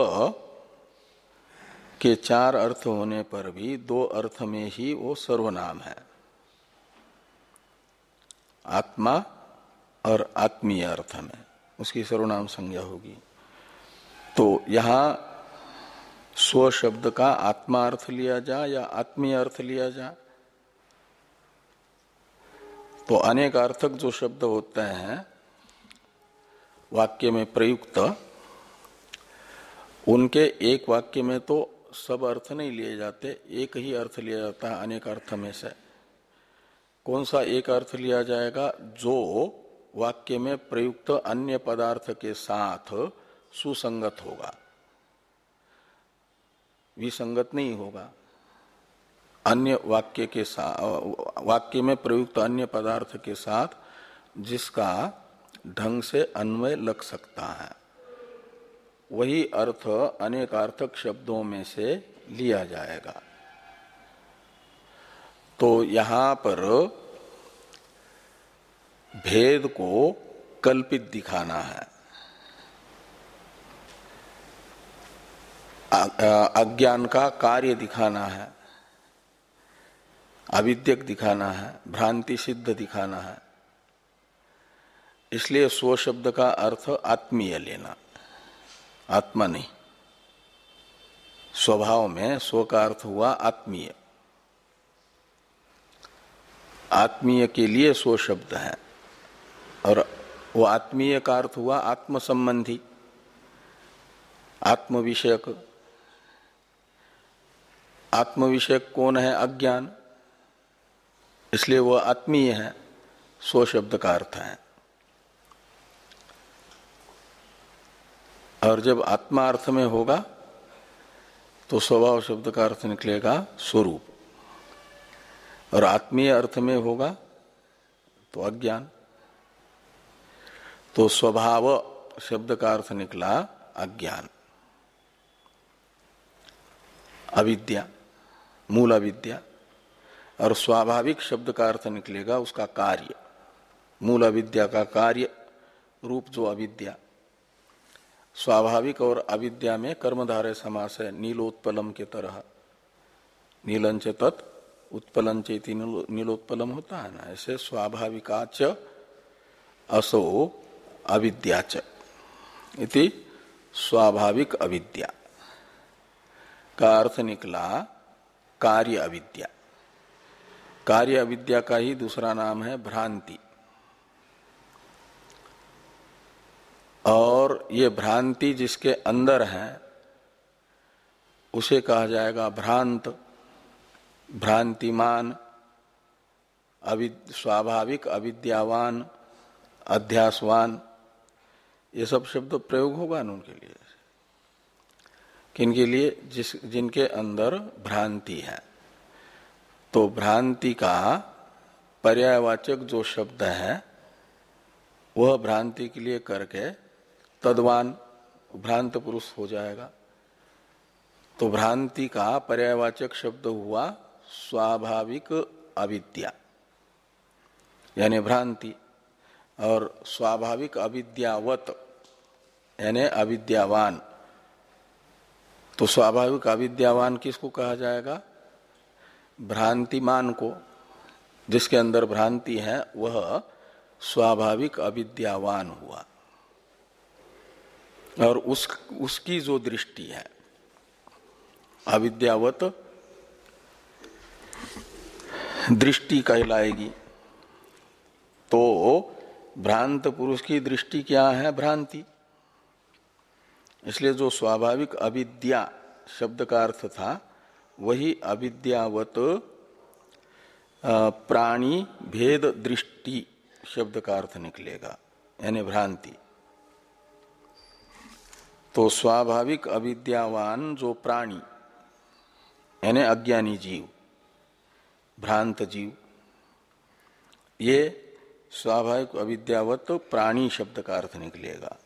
के चार अर्थ होने पर भी दो अर्थ में ही वो सर्वनाम है, आत्मा और आत्मीय अर्थ में उसकी सर्वनाम संज्ञा होगी। तो यहां स्व शब्द का आत्मा अर्थ लिया जा या आत्मीय अर्थ लिया जा, तो अनेक अर्थक जो शब्द होते हैं वाक्य में प्रयुक्त, उनके एक वाक्य में तो सब अर्थ नहीं लिए जाते, एक ही अर्थ लिया जाता है अनेक अर्थ में से। कौन सा एक अर्थ लिया जाएगा? जो वाक्य में प्रयुक्त अन्य पदार्थ के साथ सुसंगत होगा, विसंगत नहीं होगा। अन्य वाक्य के साथ, वाक्य में प्रयुक्त अन्य पदार्थ के साथ जिसका ढंग से अन्वय लग सकता है, वही अर्थ अनेकार्थक शब्दों में से लिया जाएगा। तो यहां पर भेद को कल्पित दिखाना है, अज्ञान का कार्य दिखाना है, अविद्यक दिखाना है, भ्रांति सिद्ध दिखाना है। इसलिए स्व शब्द का अर्थ आत्मीय लेना, आत्मा नहीं। स्वभाव में स्व का अर्थ हुआ आत्मीय, आत्मीय के लिए स्व शब्द है, और वो आत्मीय का अर्थ हुआ आत्म संबंधी, आत्म विषयक। आत्म विषयक कौन है? अज्ञान, इसलिए वह आत्मीय है, स्व शब्द का अर्थ है। और जब आत्मा अर्थ में होगा तो स्वभाव शब्द का अर्थ निकलेगा स्वरूप, और आत्मीय अर्थ में होगा तो अज्ञान। तो स्वभाव शब्द का अर्थ निकला अज्ञान, अविद्या, मूल अविद्या। और स्वाभाविक शब्द का अर्थ निकलेगा उसका कार्य, मूल अविद्या का कार्य रूप जो अविद्या, स्वाभाविक और अविद्या में कर्मधारय समास है, नीलोत्पलम के तरह। नीलंच तत् उत्पलंच इति नीलोत्पलम होता है ना, ऐसे स्वाभाविकाच असो अविद्याच इति स्वाभाविक अविद्या का अर्थ निकला कार्य अविद्या। कार्य अविद्या का ही दूसरा नाम है भ्रांति। और ये भ्रांति जिसके अंदर है उसे कहा जाएगा भ्रांत, भ्रांतिमान, अविद, स्वाभाविक, अविद्यावान, अध्यासवान, ये सब शब्द प्रयोग होगा न उनके लिए। किनके लिए? जिस जिनके अंदर भ्रांति है। तो भ्रांति का पर्यायवाचक जो शब्द है वह भ्रांति के लिए करके तद्वान, भ्रांत पुरुष हो जाएगा। तो भ्रांति का पर्यायवाचक शब्द हुआ स्वाभाविक अविद्या यानी भ्रांति, और स्वाभाविक अविद्यावत यानी अविद्यावान। तो स्वाभाविक अविद्यावान किसको कहा जाएगा? भ्रांतिमान को। जिसके अंदर भ्रांति है वह स्वाभाविक अविद्यावान हुआ। और उस उसकी जो दृष्टि है अविद्यावत दृष्टि कहलाएगी। तो भ्रांत पुरुष की दृष्टि क्या है? भ्रांति। इसलिए जो स्वाभाविक अविद्या शब्द का अर्थ था वही अविद्यावत प्राणी भेद दृष्टि शब्द का अर्थ निकलेगा, यानी भ्रांति। तो स्वाभाविक अविद्यावान जो प्राणी यानी अज्ञानी जीव, भ्रांत जीव, ये स्वाभाविक अविद्यावत प्राणी शब्द का अर्थ निकलेगा।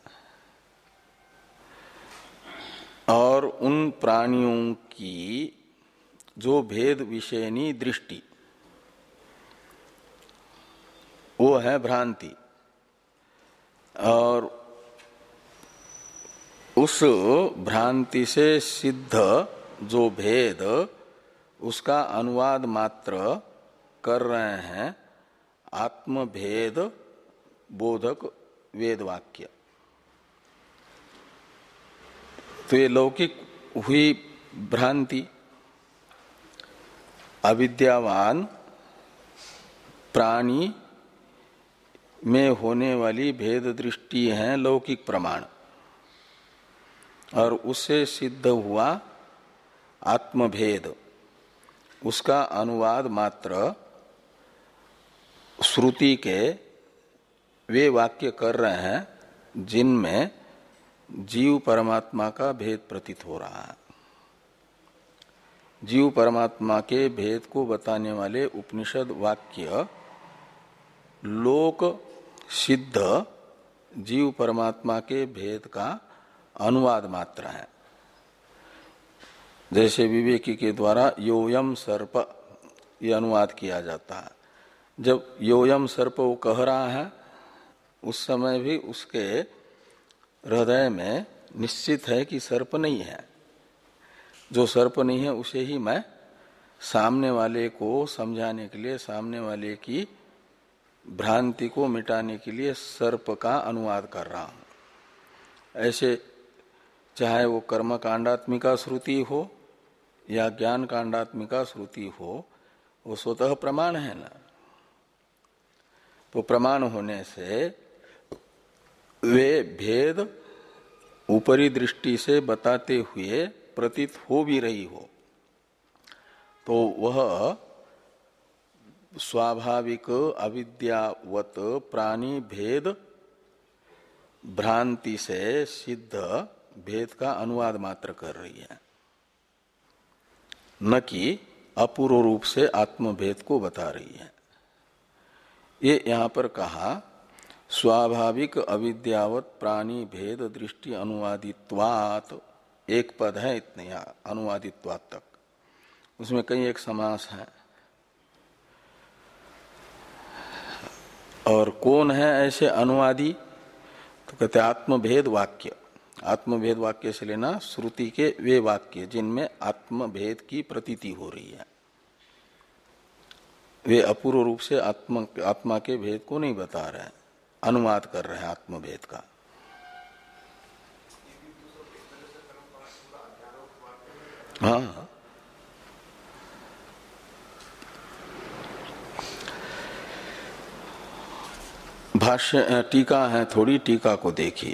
और उन प्राणियों की जो भेद विषयनी दृष्टि वो है भ्रांति। और उस भ्रांति से सिद्ध जो भेद उसका अनुवाद मात्र कर रहे हैं आत्मभेद बोधक वेद वाक्य। तो ये लौकिक हुई भ्रांति। अविद्यावान प्राणी में होने वाली भेद दृष्टि है लौकिक प्रमाण, और उससे सिद्ध हुआ आत्मभेद, उसका अनुवाद मात्र श्रुति के वे वाक्य कर रहे हैं जिनमें जीव परमात्मा का भेद प्रतीत हो रहा है। जीव परमात्मा के भेद को बताने वाले उपनिषद वाक्य लोक सिद्ध जीव परमात्मा के भेद का अनुवाद मात्र है। जैसे विवेकी के द्वारा योयम सर्प ये अनुवाद किया जाता है। जब योयम सर्प वो कह रहा है उस समय भी उसके हृदय में निश्चित है कि सर्प नहीं है। जो सर्प नहीं है उसे ही मैं सामने वाले को समझाने के लिए, सामने वाले की भ्रांति को मिटाने के लिए सर्प का अनुवाद कर रहा हूं। ऐसे चाहे वो कर्म कांडात्मिका श्रुति हो या ज्ञान कांडात्मिका श्रुति हो, वो स्वतः प्रमाण है ना। तो प्रमाण होने से वे भेद ऊपरी दृष्टि से बताते हुए प्रतीत हो भी रही हो तो वह स्वाभाविक अविद्यावत प्राणी भेद भ्रांति से सिद्ध भेद का अनुवाद मात्र कर रही है, न कि अपूर्व रूप से आत्मभेद को बता रही है। ये यहां पर कहा स्वाभाविक अविद्यावत प्राणी भेद दृष्टि अनुवादित्वात्, एक पद है इतने यहाँ अनुवादित्वात् तक, उसमें कई एक समास है। और कौन है ऐसे अनुवादी? कहते आत्मभेद वाक्य, आत्मभेद वाक्य से लेना श्रुति के वे वाक्य जिनमें आत्मभेद की प्रतीति हो रही है, वे अपूर्व रूप से आत्मा आत्मा के भेद को नहीं बता रहे हैं, अनुवाद कर रहे हैं आत्मभेद का। हाँ, भाष्य टीका है, थोड़ी टीका को देखिए।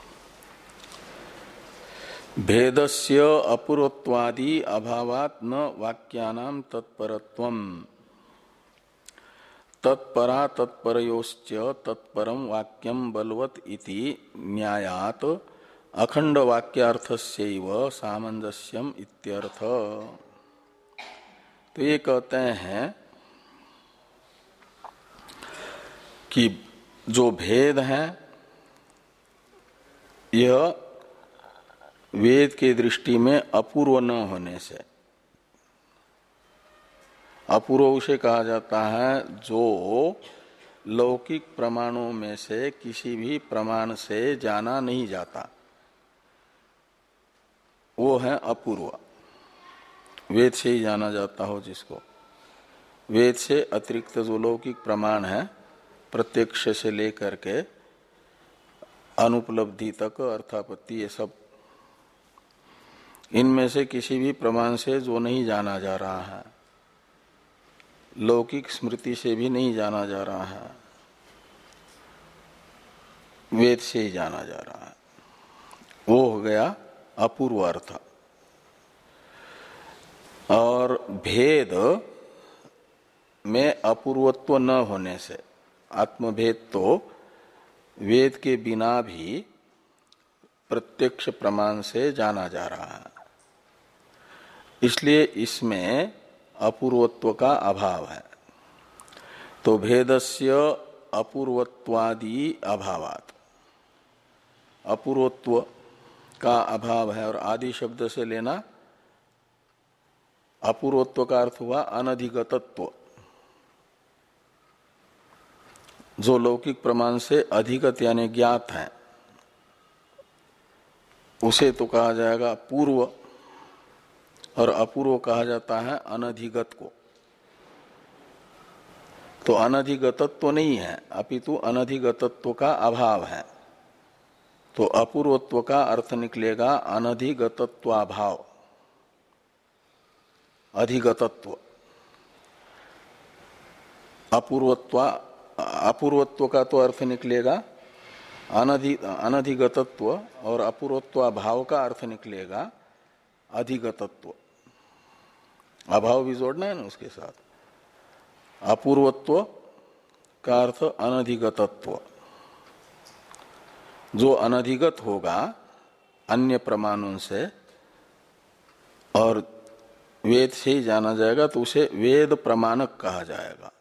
भेदस्य अपूर्वत्वादि अभावात् न वाक्यानां तत्परत्वम् तत्परा तत्परयोश्च तत्परम वाक्यम बलवत् इति न्यायात् अखंड वाक्यार्थस्यैव सामंजस्यम इत्यर्थ। तो ये कहते हैं कि जो भेद है यह वेद के दृष्टि में अपूर्व न होने से, अपूर्व उसे कहा जाता है जो लौकिक प्रमाणों में से किसी भी प्रमाण से जाना नहीं जाता, वो है अपूर्व। वेद से ही जाना जाता हो जिसको, वेद से अतिरिक्त जो लौकिक प्रमाण है प्रत्यक्ष से लेकर के अनुपलब्धि तक अर्थापत्ति, ये सब इनमें से किसी भी प्रमाण से जो नहीं जाना जा रहा है, लौकिक स्मृति से भी नहीं जाना जा रहा है, वेद से ही जाना जा रहा है, वो हो गया अपूर्व अर्थ। और भेद में अपूर्वत्व न होने से, आत्मभेद तो वेद के बिना भी प्रत्यक्ष प्रमाण से जाना जा रहा है, इसलिए इसमें अपूर्वत्व का अभाव है। तो भेदस्य अपूर्वत्वादि अभावात्, अपूर्वत्व का अभाव है, और आदि शब्द से लेना अपूर्वत्व का अर्थ हुआ अनधिगतत्व, जो लौकिक प्रमाण से अधिगत यानी ज्ञात है उसे तो कहा जाएगा पूर्व, और अपूर्व कहा जाता है अनधिगत को। तो अनधिगतत्व नहीं है, अपितु अनधिगतत्व का अभाव है, तो अपूर्वत्व का अर्थ निकलेगा अनधिगतत्वाभाव, अधिगतत्व। अपूर्वत्व अपूर्वत्व का तो अर्थ निकलेगा अनधि अनधिगतत्व, और अपूर्वत्वाभाव का अर्थ निकलेगा अधिगतत्व। अभाव भी जोड़ना है ना उसके साथ। अपूर्वत्व का अर्थ अनधिगतत्व, जो अनधिगत होगा अन्य प्रमाणों से और वेद से ही जाना जाएगा, तो उसे वेद प्रमाणक कहा जाएगा।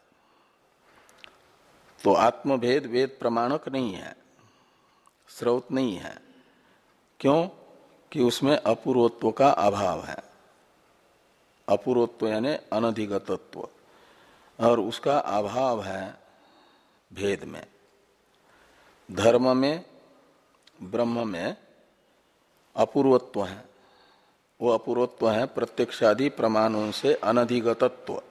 तो आत्मभेद वेद प्रमाणक नहीं है, स्रोत नहीं है। क्यों? कि उसमें अपूर्वत्व का अभाव है। अपूर्वत्व यानी अनधिगतत्व, और उसका अभाव है भेद में। धर्म में, ब्रह्म में अपूर्वत्व है, वो अपूर्वत्व है प्रत्यक्षादि प्रमाणों से अनधिगतत्व।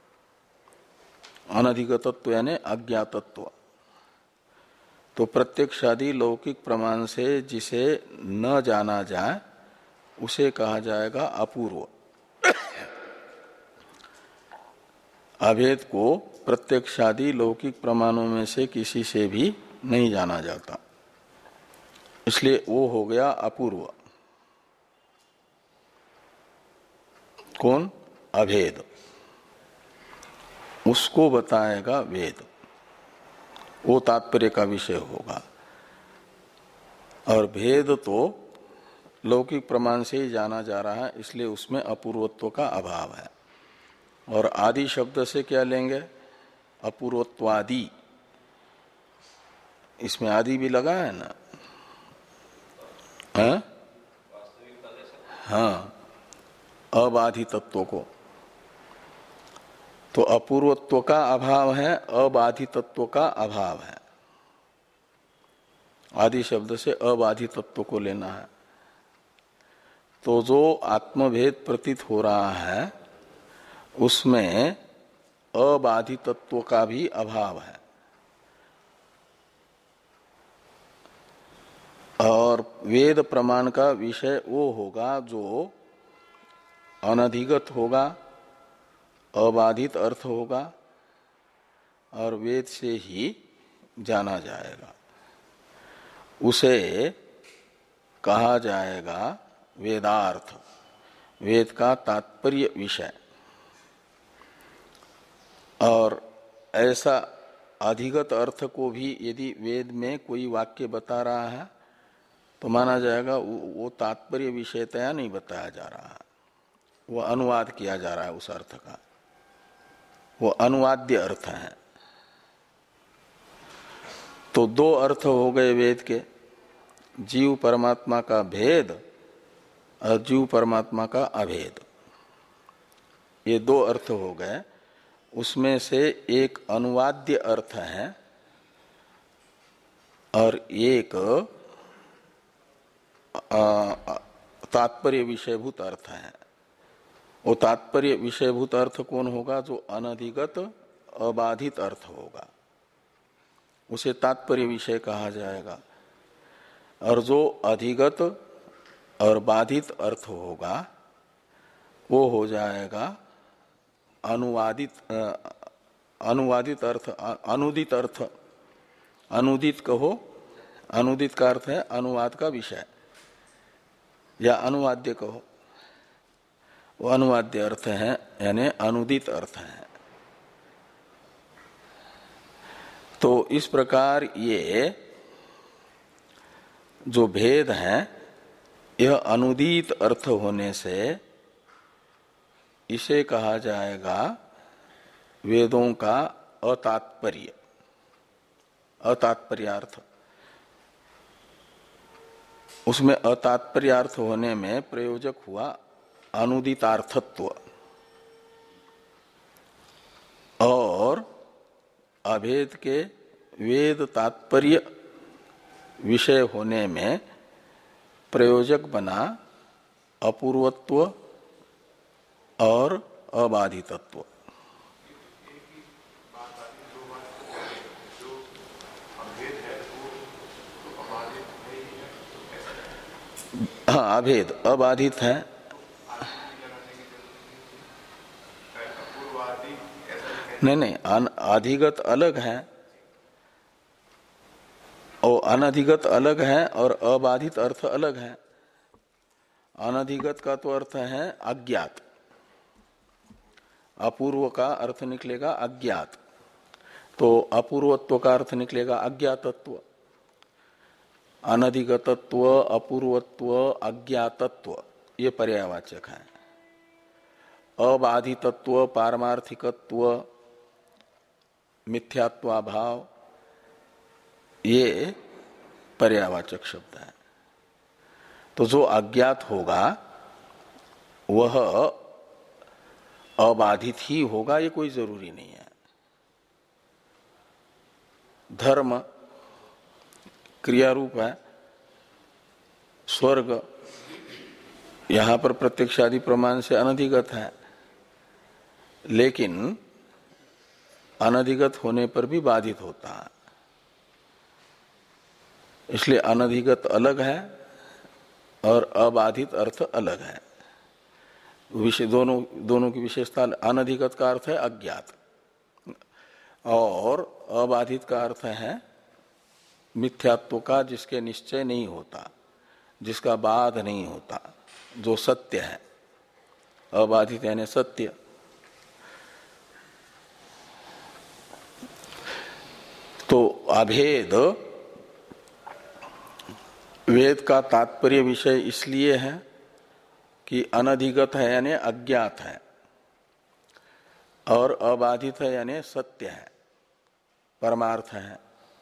अनधिगतत्व यानी अज्ञातत्व। तो प्रत्यक्षादि लौकिक प्रमाण से जिसे न जाना जाए उसे कहा जाएगा अपूर्व। अभेद को प्रत्यक्षादि लौकिक प्रमाणों में से किसी से भी नहीं जाना जाता, इसलिए वो हो गया अपूर्व। कौन? अभेद। उसको बताएगा वेद, वो तात्पर्य का विषय होगा। और भेद तो लौकिक प्रमाण से ही जाना जा रहा है, इसलिए उसमें अपूर्वत्व का अभाव है। और आदि शब्द से क्या लेंगे? अपूर्वत्वादि। इसमें आदि भी लगा है ना? है? हाँ, अबाधितत्व को। तो अपूर्वत्व का अभाव है, अबाधितत्व का अभाव है। आदि शब्द से अबाधित तत्व को लेना है। तो जो आत्मभेद प्रतीत हो रहा है उसमें अबाधित तत्व का भी अभाव है, और वेद प्रमाण का विषय वो होगा जो अनधिगत होगा, अबाधित अर्थ होगा और वेद से ही जाना जाएगा, उसे कहा जाएगा वेदार्थ, वेद का तात्पर्य विषय। और ऐसा अधिगत अर्थ को भी यदि वेद में कोई वाक्य बता रहा है तो माना जाएगा वो तात्पर्य विषयतया नहीं बताया जा रहा है, वो अनुवाद किया जा रहा है उस अर्थ का, वो अनुवाद्य अर्थ है। तो दो अर्थ हो गए वेद के, जीव परमात्मा का भेद और जीव परमात्मा का अभेद, ये दो अर्थ हो गए। उसमें से एक अनुवाद्य अर्थ है और एक तात्पर्य विषयभूत अर्थ है। वो तात्पर्य विषयभूत अर्थ कौन होगा? जो अनधिगत अबाधित अर्थ होगा, उसे तात्पर्य विषय कहा जाएगा। और जो अधिगत और बाधित अर्थ होगा वो हो जाएगा अनुवादित अनुवादित अर्थ, अनुदित अर्थ। अनुदित कहो, अनुदित का अर्थ है अनुवाद का विषय, या अनुवाद्य कहो, वो अनुवाद्य अर्थ है, यानी अनुदित अर्थ है। तो इस प्रकार ये जो भेद है, यह अनुदित अर्थ होने से इसे कहा जाएगा वेदों का अतात्पर्य, अतात्पर्यार्थ। उसमें अतात्पर्यार्थ होने में प्रयोजक हुआ अनुदितार्थत्व, और अभेद के वेद तात्पर्य विषय होने में प्रयोजक बना अपूर्वत्व और अबाधितत्व। हाँ, अभेद अबाधित है। नहीं नहीं, अधिगत अलग है और अनधिगत अलग है, और अबाधित अर्थ अलग है। अनधिगत का तो अर्थ है अज्ञात, अपूर्व का अर्थ निकलेगा अज्ञात, तो अपूर्वत्व का अर्थ निकलेगा अज्ञातत्व। अनधिगतत्व, अपूर्वत्व, अज्ञातत्व ये पर्यायवाचक है। अबाधितत्व, पारमार्थिकत्व, मिथ्यात्वाभाव ये पर्यायवाचक शब्द है। तो जो अज्ञात होगा वह अबाधित ही होगा, ये कोई जरूरी नहीं है। धर्म क्रिया रूप है, स्वर्ग यहां पर प्रत्यक्षादि प्रमाण से अनधिगत है, लेकिन अनधिगत होने पर भी बाधित होता है। इसलिए अनधिगत अलग है और अबाधित अर्थ अलग है। विषय दोनों दोनों की विशेषता, अनधिगत का अर्थ है अज्ञात और अबाधित का अर्थ है मिथ्यात्व का, जिसके निश्चय नहीं होता, जिसका बाध नहीं होता, जो सत्य है। अबाधित यानी सत्य। तो अभेद वेद का तात्पर्य विषय इसलिए है कि अनधिगत है यानी अज्ञात है, और अबाधित है यानी सत्य है, परमार्थ है।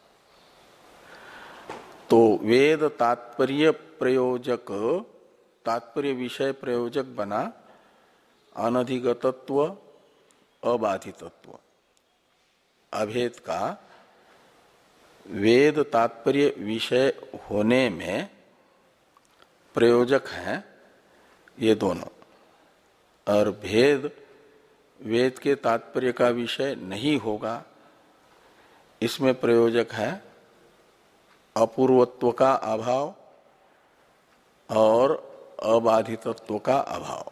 तो वेद तात्पर्य प्रयोजक, तात्पर्य विषय प्रयोजक बना अनधिगतत्व, अबाधितत्व। अभेद का वेद तात्पर्य विषय होने में प्रयोजक हैं ये दोनों, और भेद वेद के तात्पर्य का विषय नहीं होगा, इसमें प्रयोजक है अपूर्वत्व का अभाव और अबाधितत्व का अभाव।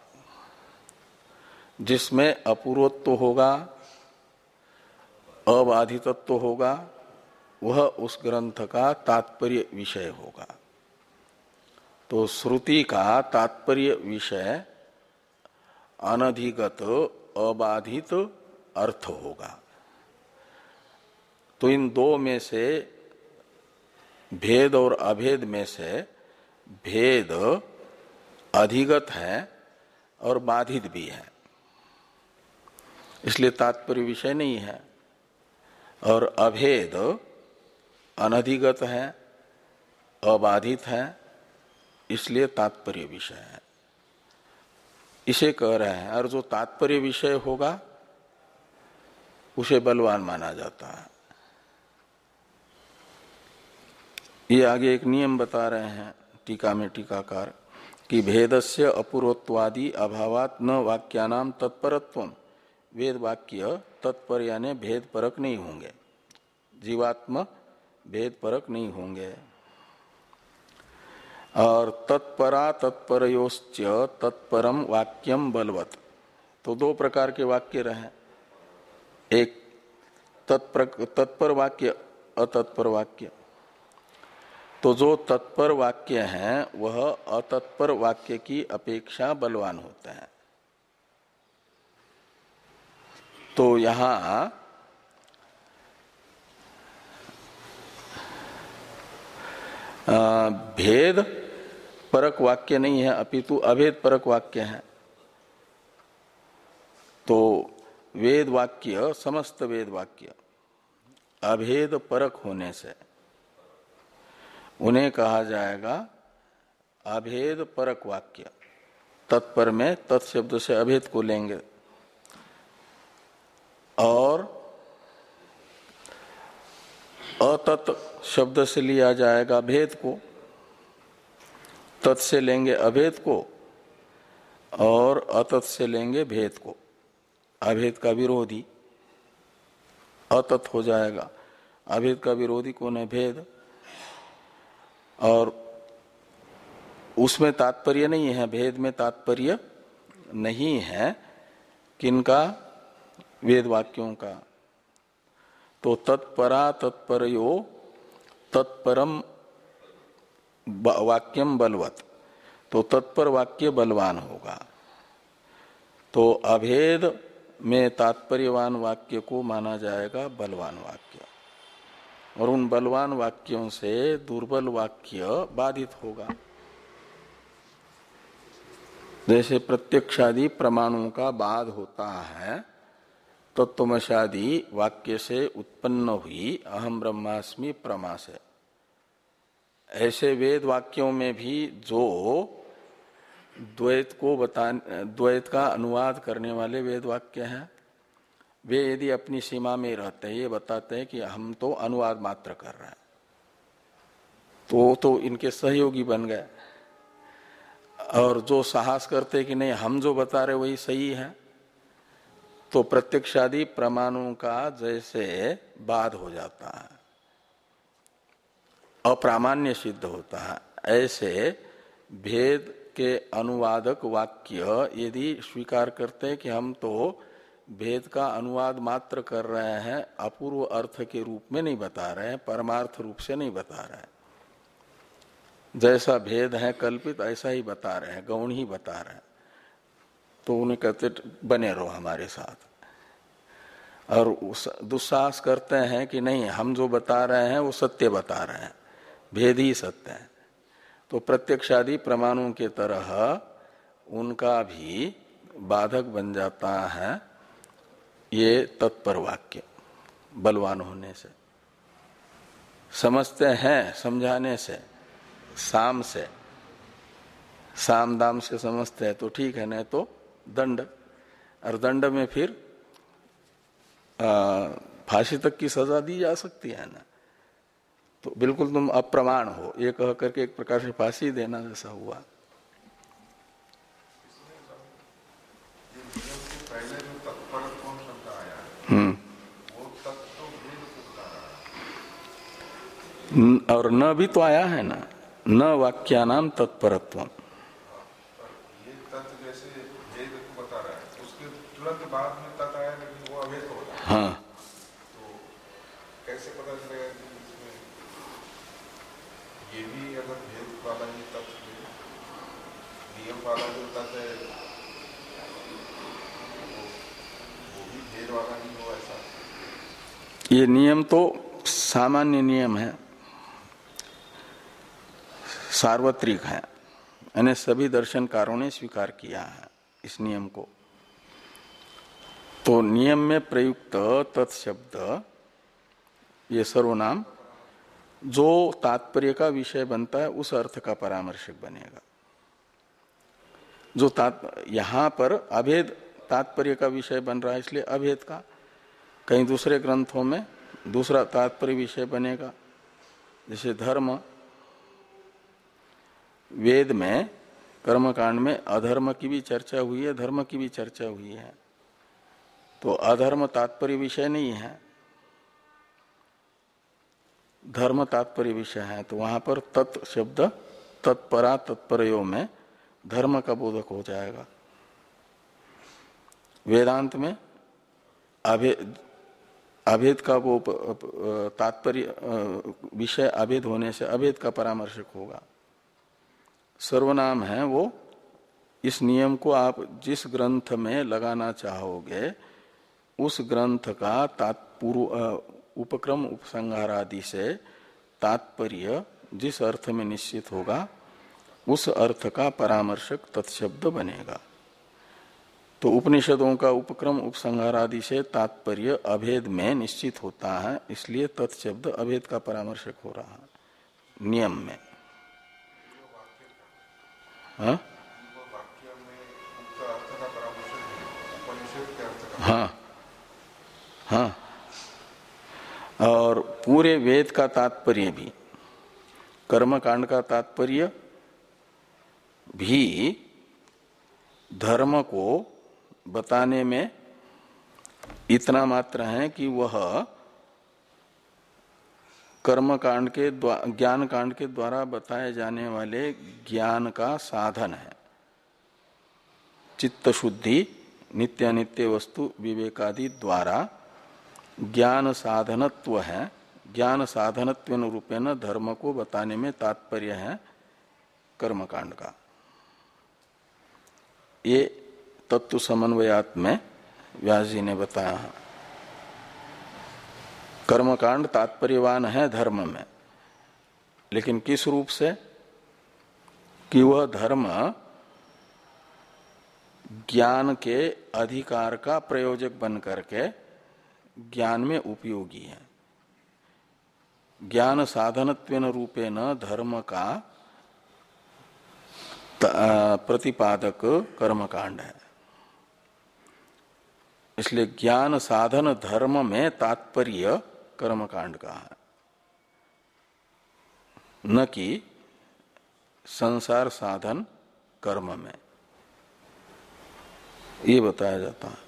जिसमें अपूर्वत्व होगा, अबाधितत्व होगा, वह उस ग्रंथ का तात्पर्य विषय होगा। तो श्रुति का तात्पर्य विषय अनधिगत अबाधित अर्थ होगा। तो इन दो में से भेद और अभेद में से भेद अधिगत है और बाधित भी है, इसलिए तात्पर्य विषय नहीं है। और अभेद अनधिगत है, अबाधित है, इसलिए तात्पर्य विषय है, इसे कह रहे हैं। और जो तात्पर्य विषय होगा उसे बलवान माना जाता है। ये आगे एक नियम बता रहे हैं टीका में टीकाकार कि भेदस्य अपूर्वत्वादि अभावात न वाक्यानाम तत्परत्वम। वेद वाक्य तत्पर यानी भेद परक नहीं होंगे, जीवात्म भेद परक नहीं होंगे। और तत्परा तत्परयोश्च तत्परम वाक्यम बलवत। तो दो प्रकार के वाक्य रहे, एक तत्पर तत्पर वाक्य, अतत्पर वाक्य। तो जो तत्पर वाक्य हैं वह अतत्पर वाक्य की अपेक्षा बलवान होते हैं। तो यहां भेद परक वाक्य नहीं है, अपितु अभेद परक वाक्य है। तो वेद वाक्य, समस्त वेद वाक्य अभेद परक होने से उन्हें कहा जाएगा अभेद परक वाक्य। तत्पर में तत्शब्द से अभेद को लेंगे और अतत् शब्द से लिया जाएगा भेद को, तत् से लेंगे अभेद को और अतत् से लेंगे भेद को। अभेद का विरोधी अतत् हो जाएगा। अभेद का विरोधी कौन है? भेद। और उसमें तात्पर्य नहीं है, भेद में तात्पर्य नहीं है किनका? वेद वाक्यों का। तो तत्परा तत्परयो तत्परम वाक्यम बलवत। तो तत्पर वाक्य बलवान होगा। तो अभेद में तात्पर्यवान वाक्य को माना जाएगा बलवान वाक्य, और उन बलवान वाक्यों से दुर्बल वाक्य बाधित होगा। जैसे प्रत्यक्षादि प्रमाणों का बाध होता है तत्वमशादि वाक्य से उत्पन्न हुई अहम ब्रह्मास्मि प्रमा से, ऐसे वेद वाक्यों में भी जो द्वैत को बता द्वैत का अनुवाद करने वाले वेद वाक्य हैं, वे यदि अपनी सीमा में रहते हैं, ये बताते हैं कि हम तो अनुवाद मात्र कर रहे हैं, तो तो इनके सहयोगी बन गए। और जो साहस करते कि नहीं हम जो बता रहे वही सही है, तो प्रत्यक्षादि प्रमाणों का जैसे बाध हो जाता है, अप्रामाण्य सिद्ध होता है, ऐसे भेद के अनुवादक वाक्य यदि स्वीकार करते हैं कि हम तो भेद का अनुवाद मात्र कर रहे हैं, अपूर्व अर्थ के रूप में नहीं बता रहे हैं, परमार्थ रूप से नहीं बता रहे हैं, जैसा भेद है कल्पित ऐसा ही बता रहे हैं, गौण ही बता रहे हैं, तो उन्हें कहते बने रहो हमारे साथ। और दुस्साहस करते हैं कि नहीं हम जो बता रहे हैं वो सत्य बता रहे हैं, भेद ही सत्य है, तो प्रत्यक्षादि प्रमाणों के तरह उनका भी बाधक बन जाता है ये तत्पर वाक्य बलवान होने से। समझते हैं समझाने से, साम से, साम दाम से समझते हैं तो ठीक है, नहीं तो दंड। और दंड में फिर फांसी तक की सजा दी जा सकती है ना, तो बिल्कुल तुम अप्रमाण हो, ये कह करके एक प्रकार से फांसी देना जैसा हुआ। हम्म और न भी तो आया है ना, न वाक्यानाम तत्परत्व। ये तत्व जैसे भेद को बता रहा है, उसके तुरंत बाद में तत् आया, लेकिन वो अभेद को बता रहा है। हाँ, तो कैसे पता चलेगा कि इसमें ये भी अगर भेद वाला ही तत्व है, नियम वाला जो तत्व है वो, वो भी भेद वाला नहीं हो ऐसा? ये नियम तो सामान्य नियम है, सार्वत्रिक है, यानी सभी दर्शनकारों ने स्वीकार किया है इस नियम को। तो नियम में प्रयुक्त तत्शब्द ये सर्वनाम जो तात्पर्य का विषय बनता है उस अर्थ का परामर्शक बनेगा। जो तात यहां पर अभेद तात्पर्य का विषय बन रहा है, इसलिए अभेद का। कहीं दूसरे ग्रंथों में दूसरा तात्पर्य विषय बनेगा, जैसे धर्म, वेद में कर्मकांड में अधर्म की भी चर्चा हुई है, धर्म की भी चर्चा हुई है, तो अधर्म तात्पर्य विषय नहीं है, धर्म तात्पर्य विषय है। तो वहां पर तत् शब्द तत्परा तत्परयो में धर्म का बोधक हो जाएगा। वेदांत में अभेद अभेद का वो तात्पर्य विषय अभेद होने से अभेद का परामर्शक होगा। सर्वनाम है वो, इस नियम को आप जिस ग्रंथ में लगाना चाहोगे उस ग्रंथ का तात्पूर्व उपक्रम उपसंहार आदि से तात्पर्य जिस अर्थ में निश्चित होगा उस अर्थ का परामर्शक तत्शब्द बनेगा। तो उपनिषदों का उपक्रम उपसंहार आदि से तात्पर्य अभेद में निश्चित होता है, इसलिए तत्शब्द अभेद का परामर्शक हो रहा है नियम में। हाँ हाँ हाँ, और पूरे वेद का तात्पर्य भी, कर्म कांड का तात्पर्य भी धर्म को बताने में इतना मात्र है कि वह कर्म कांड के द्वारा, ज्ञान कांड के द्वारा बताए जाने वाले ज्ञान का साधन है। चित्त शुद्धि, नित्यानित्य वस्तु विवेकादि द्वारा ज्ञान साधनत्व है। ज्ञान साधनत्व रूपेण धर्म को बताने में तात्पर्य है कर्मकांड का। ये तत्व समन्वयात में व्यास जी ने बताया है। कर्मकांड तात्पर्यवान है धर्म में, लेकिन किस रूप से? कि वह धर्म ज्ञान के अधिकार का प्रयोजक बन करके ज्ञान में उपयोगी है। ज्ञान साधनत्वेन रूपेण धर्म का प्रतिपादक कर्मकांड है। इसलिए ज्ञान साधन धर्म में तात्पर्य कर्मकांड का है, न कि संसार साधन कर्म में, ये बताया जाता है।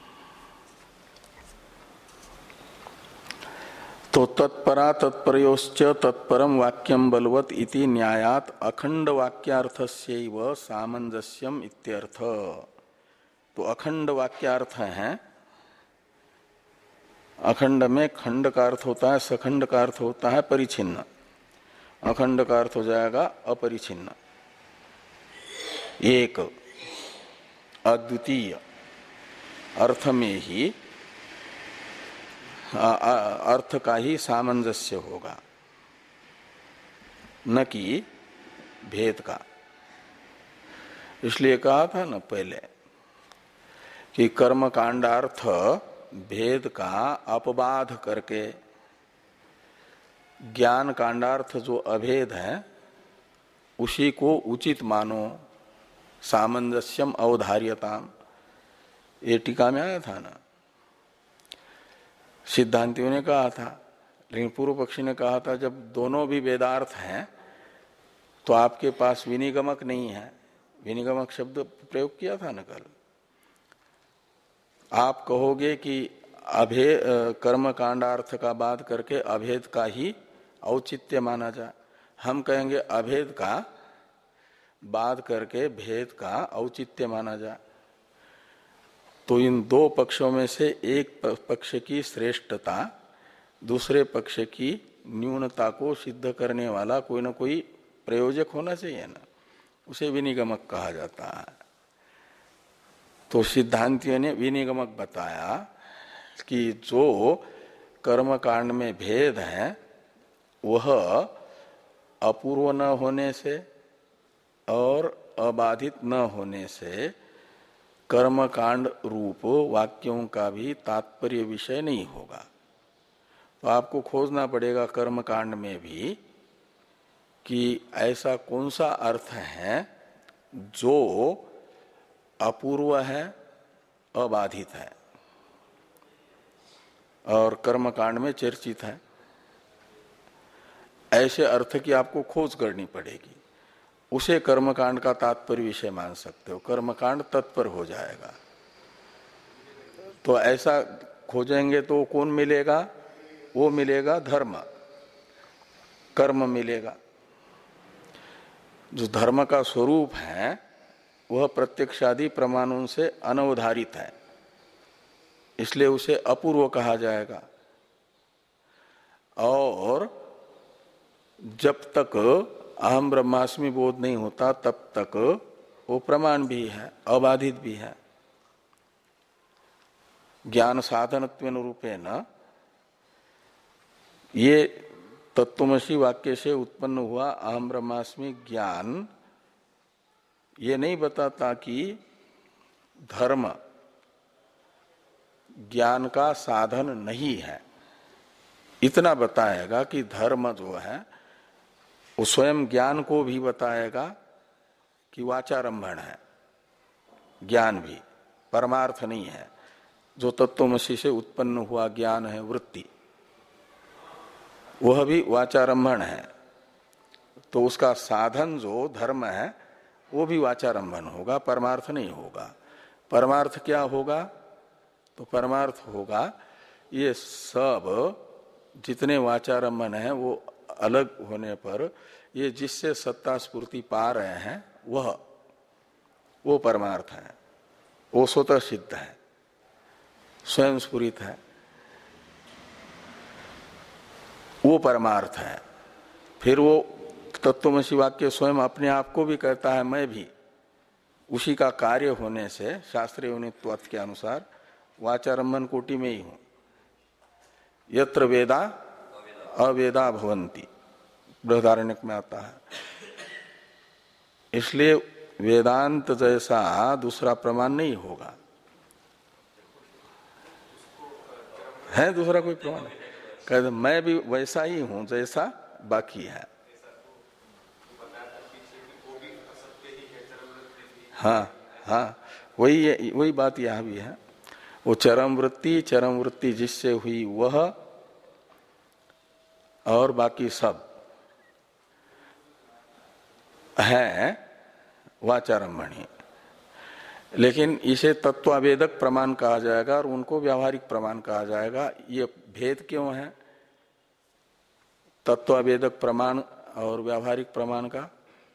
तो तत्परा तत्परयोश्च तत्परम वाक्यम बलवत इति न्यायात अखंड वाक्यार्थस्यैव सामंजस्यम इत्यर्थ। तो अखंड वाक्यार्थ है। अखंड में खंड का अर्थ होता है, सखंड का अर्थ होता है परिचिन्न। अखंड का अर्थ हो जाएगा अपरिचिन्न, एक अद्वितीय अर्थ में ही आ, आ, अर्थ का ही सामंजस्य होगा, न कि भेद का। इसलिए कहा था न पहले कि कर्म कांडार्थ भेद का अपबाध करके ज्ञान कांडार्थ जो अभेद है उसी को उचित मानो, सामंजस्यम अवधार्यताम, ये टीका में आया था ना। सिद्धांतियों ने कहा था लेकिन पूर्व पक्षी ने कहा था जब दोनों भी वेदार्थ हैं तो आपके पास विनिगमक नहीं है। विनिगमक शब्द प्रयोग किया था न कल। आप कहोगे कि अभेद कर्म कांडार्थ का बात करके अभेद का ही औचित्य माना जाए, हम कहेंगे अभेद का बात करके भेद का औचित्य माना जाए। तो इन दो पक्षों में से एक पक्ष की श्रेष्ठता दूसरे पक्ष की न्यूनता को सिद्ध करने वाला कोई ना कोई प्रयोजक होना चाहिए ना, उसे विनिगमक कहा जाता है। तो सिद्धांतियों ने विनिगमक बताया कि जो कर्म कांड में भेद है वह अपूर्व न होने से और अबाधित न होने से कर्म कांड रूप वाक्यों का भी तात्पर्य विषय नहीं होगा। तो आपको खोजना पड़ेगा कर्म कांड में भी कि ऐसा कौन सा अर्थ है जो अपूर्व है, अबाधित है और कर्म कांड में चर्चित है। ऐसे अर्थ की आपको खोज करनी पड़ेगी, उसे कर्मकांड का तात्पर्य विषय मान सकते हो, कर्मकांड तत्पर हो जाएगा। तो ऐसा खोजेंगे तो कौन मिलेगा? वो मिलेगा धर्म, कर्म मिलेगा। जो धर्म का स्वरूप है वह प्रत्यक्षादि प्रमाणों से अनवधारित है, इसलिए उसे अपूर्व कहा जाएगा। और जब तक अहम ब्रह्मास्मि बोध नहीं होता तब तक वो प्रमाण भी है, अबाधित भी है। ज्ञान साधनत्वेन रूपेण ये तत्वमसि वाक्य से उत्पन्न हुआ अहम ब्रह्मास्मि ज्ञान ये नहीं बताता कि धर्म ज्ञान का साधन नहीं है। इतना बताएगा कि धर्म जो है वो स्वयं ज्ञान को भी बताएगा कि वाचारंभण है, ज्ञान भी परमार्थ नहीं है। जो तत्वमसि से उत्पन्न हुआ ज्ञान है वृत्ति, वह भी वाचारंभण है। तो उसका साधन जो धर्म है वो भी वाचारंभन होगा, परमार्थ नहीं होगा। परमार्थ क्या होगा? तो परमार्थ होगा ये सब जितने वाचारंभन है वो अलग होने पर ये जिससे सत्ता स्फूर्ति पा रहे हैं वह वो परमार्थ है, वो स्वतः सिद्ध है, स्वयं स्फुरित है, वो परमार्थ है। फिर वो तत्वमसि वाक्य स्वयं अपने आप को भी कहता है मैं भी उसी का कार्य होने से शास्त्रीय उनित्वात् के अनुसार वाचारंभन कोटि में ही हूं। यत्र वेदा अवेदा भवन्ति बृहदारण्यक में आता है। इसलिए वेदांत जैसा दूसरा प्रमाण नहीं होगा। है दूसरा कोई प्रमाण? कहते मैं भी वैसा ही हूं जैसा बाकी है। हाँ हाँ, वही वही बात यहां भी है। वो चरम वृत्ति चरम वृत्ति जिससे हुई वह और बाकी सब है वाचारंभणी। लेकिन इसे तत्वावेदक प्रमाण कहा जाएगा और उनको व्यावहारिक प्रमाण कहा जाएगा। ये भेद क्यों है तत्वावेदक प्रमाण और व्यावहारिक प्रमाण का?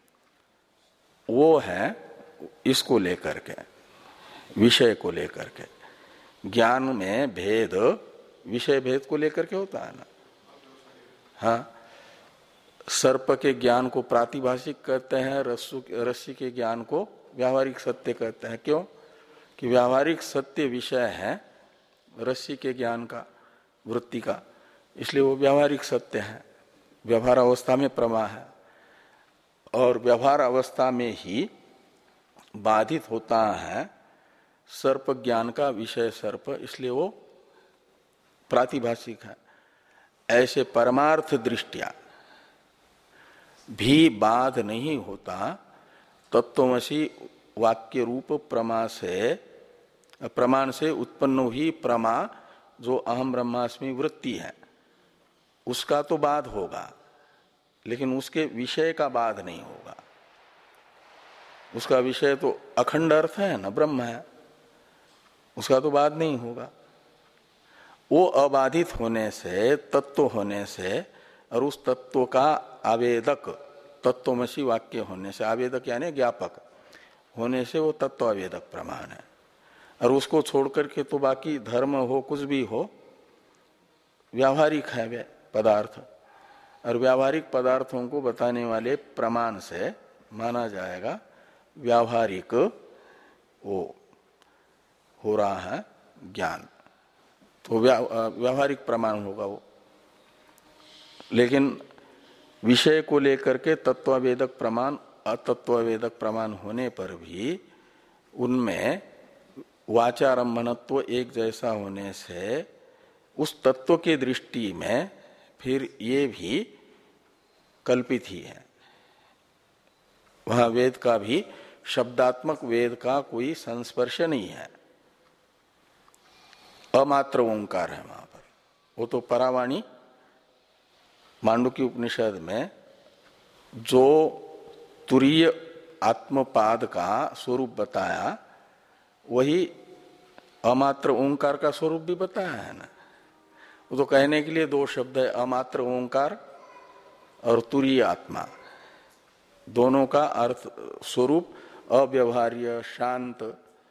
वो है इसको लेकर के, विषय को लेकर के। ज्ञान में भेद विषय भेद को लेकर के होता है ना। हाँ, सर्प के ज्ञान को प्रातिभाषिक कहते हैं, रस्सी के ज्ञान को व्यावहारिक सत्य कहते हैं। क्यों? कि व्यावहारिक सत्य विषय है रस्सी के ज्ञान का, वृत्ति का, इसलिए वो व्यावहारिक सत्य है, व्यवहार अवस्था में प्रमा है। और व्यवहार अवस्था में ही बाधित होता है सर्प ज्ञान का विषय सर्प, इसलिए वो प्रातिभाषिक है। ऐसे परमार्थ दृष्टिया भी बाध नहीं होता तत्वमसि वाक्य रूप प्रमा से, प्रमाण से उत्पन्न हुई प्रमा जो अहम ब्रह्मास्मि वृत्ति है, उसका तो बाध होगा, लेकिन उसके विषय का बाध नहीं होगा। उसका विषय तो अखंड अर्थ है ना, ब्रह्म है, उसका तो बाध नहीं होगा। वो अबाधित होने से, तत्व होने से, और उस तत्व का आवेदक तत्वमसी वाक्य होने से, आवेदक यानी ज्ञापक होने से वो तत्व आवेदक प्रमाण है। और उसको छोड़ करके तो बाकी धर्म हो कुछ भी हो व्यावहारिक है वे पदार्थ, और व्यावहारिक पदार्थों को बताने वाले प्रमाण से माना जाएगा व्यावहारिक वो हो रहा है ज्ञान, तो व्यावहारिक प्रमाण होगा वो। लेकिन विषय को लेकर के तत्वावेदक प्रमाण अतत्वावेदक प्रमाण होने पर भी उनमें वाचारंभनत्व एक जैसा होने से उस तत्व की दृष्टि में फिर ये भी कल्पित ही है। वहां वेद का भी शब्दात्मक वेद का कोई संस्पर्श नहीं है, अमात्र ओंकार है वहां पर। वो तो परावाणी मांडुक्य उपनिषद में जो तुरीय आत्मपाद का स्वरूप बताया वही अमात्र ओंकार का स्वरूप भी बताया है ना। वो तो कहने के लिए दो शब्द है, अमात्र ओंकार और तुरीय आत्मा। दोनों का अर्थ स्वरूप अव्यवहार्य, शांत,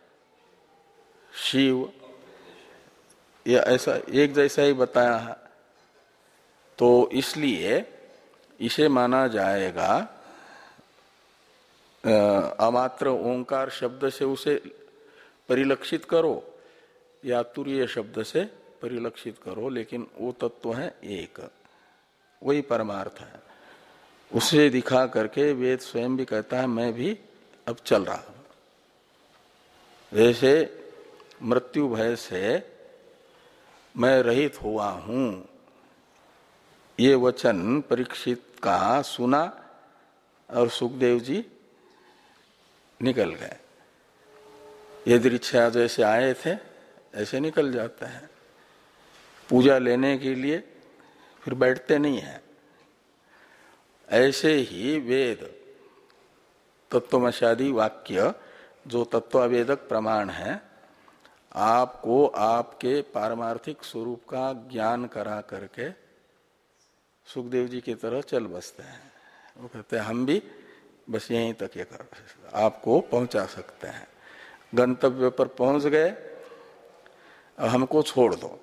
शिव, ये ऐसा एक जैसा ही बताया है। तो इसलिए इसे माना जाएगा अमात्र ओंकार शब्द से उसे परिलक्षित करो या तुरीय शब्द से परिलक्षित करो, लेकिन वो तत्व है एक, वही परमार्थ है। उसे दिखा करके वेद स्वयं भी कहता है मैं भी अब चल रहा हूं। जैसे मृत्यु भय से मैं रहित हुआ हूं, ये वचन परीक्षित का सुना और सुखदेव जी निकल गए। यदृच्छा जैसे आए थे ऐसे निकल जाते हैं। पूजा लेने के लिए फिर बैठते नहीं हैं। ऐसे ही वेद तत्वमशादी वाक्य जो तत्वावेदक प्रमाण है, आपको आपके पारमार्थिक स्वरूप का ज्ञान करा करके सुखदेव जी की तरह चल बसते हैं। वो कहते हैं हम भी बस यहीं तक ये कर आपको पहुंचा सकते हैं। गंतव्य पर पहुंच गए, अब हमको छोड़ दो।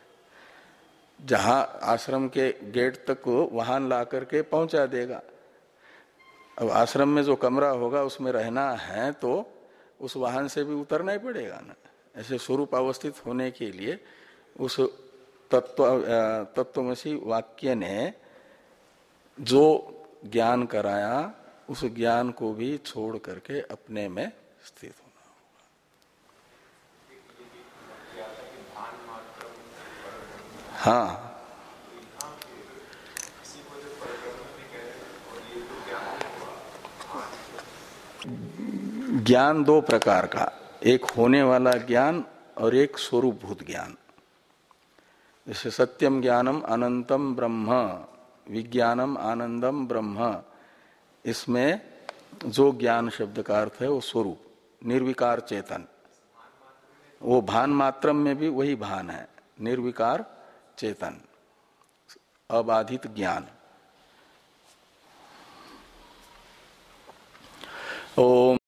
जहां आश्रम के गेट तक वाहन ला करके पहुंचा देगा। अब आश्रम में जो कमरा होगा उसमें रहना है तो उस वाहन से भी उतरना ही पड़ेगा ना। ऐसे स्वरूप अवस्थित होने के लिए उस तत्व तत्वमसी वाक्य ने जो ज्ञान कराया उस ज्ञान को भी छोड़ करके अपने में स्थित होना होगा। हाँ, ज्ञान दो प्रकार का, एक होने वाला ज्ञान और एक स्वरूपभूत ज्ञान। जैसे सत्यम ज्ञानम अनंतम ब्रह्म, विज्ञानम आनंदम ब्रह्म, इसमें जो ज्ञान शब्द का अर्थ है वो स्वरूप, निर्विकार चेतन। वो भान मात्रम में भी वही भान है, निर्विकार चेतन, अबाधित ज्ञान। ओम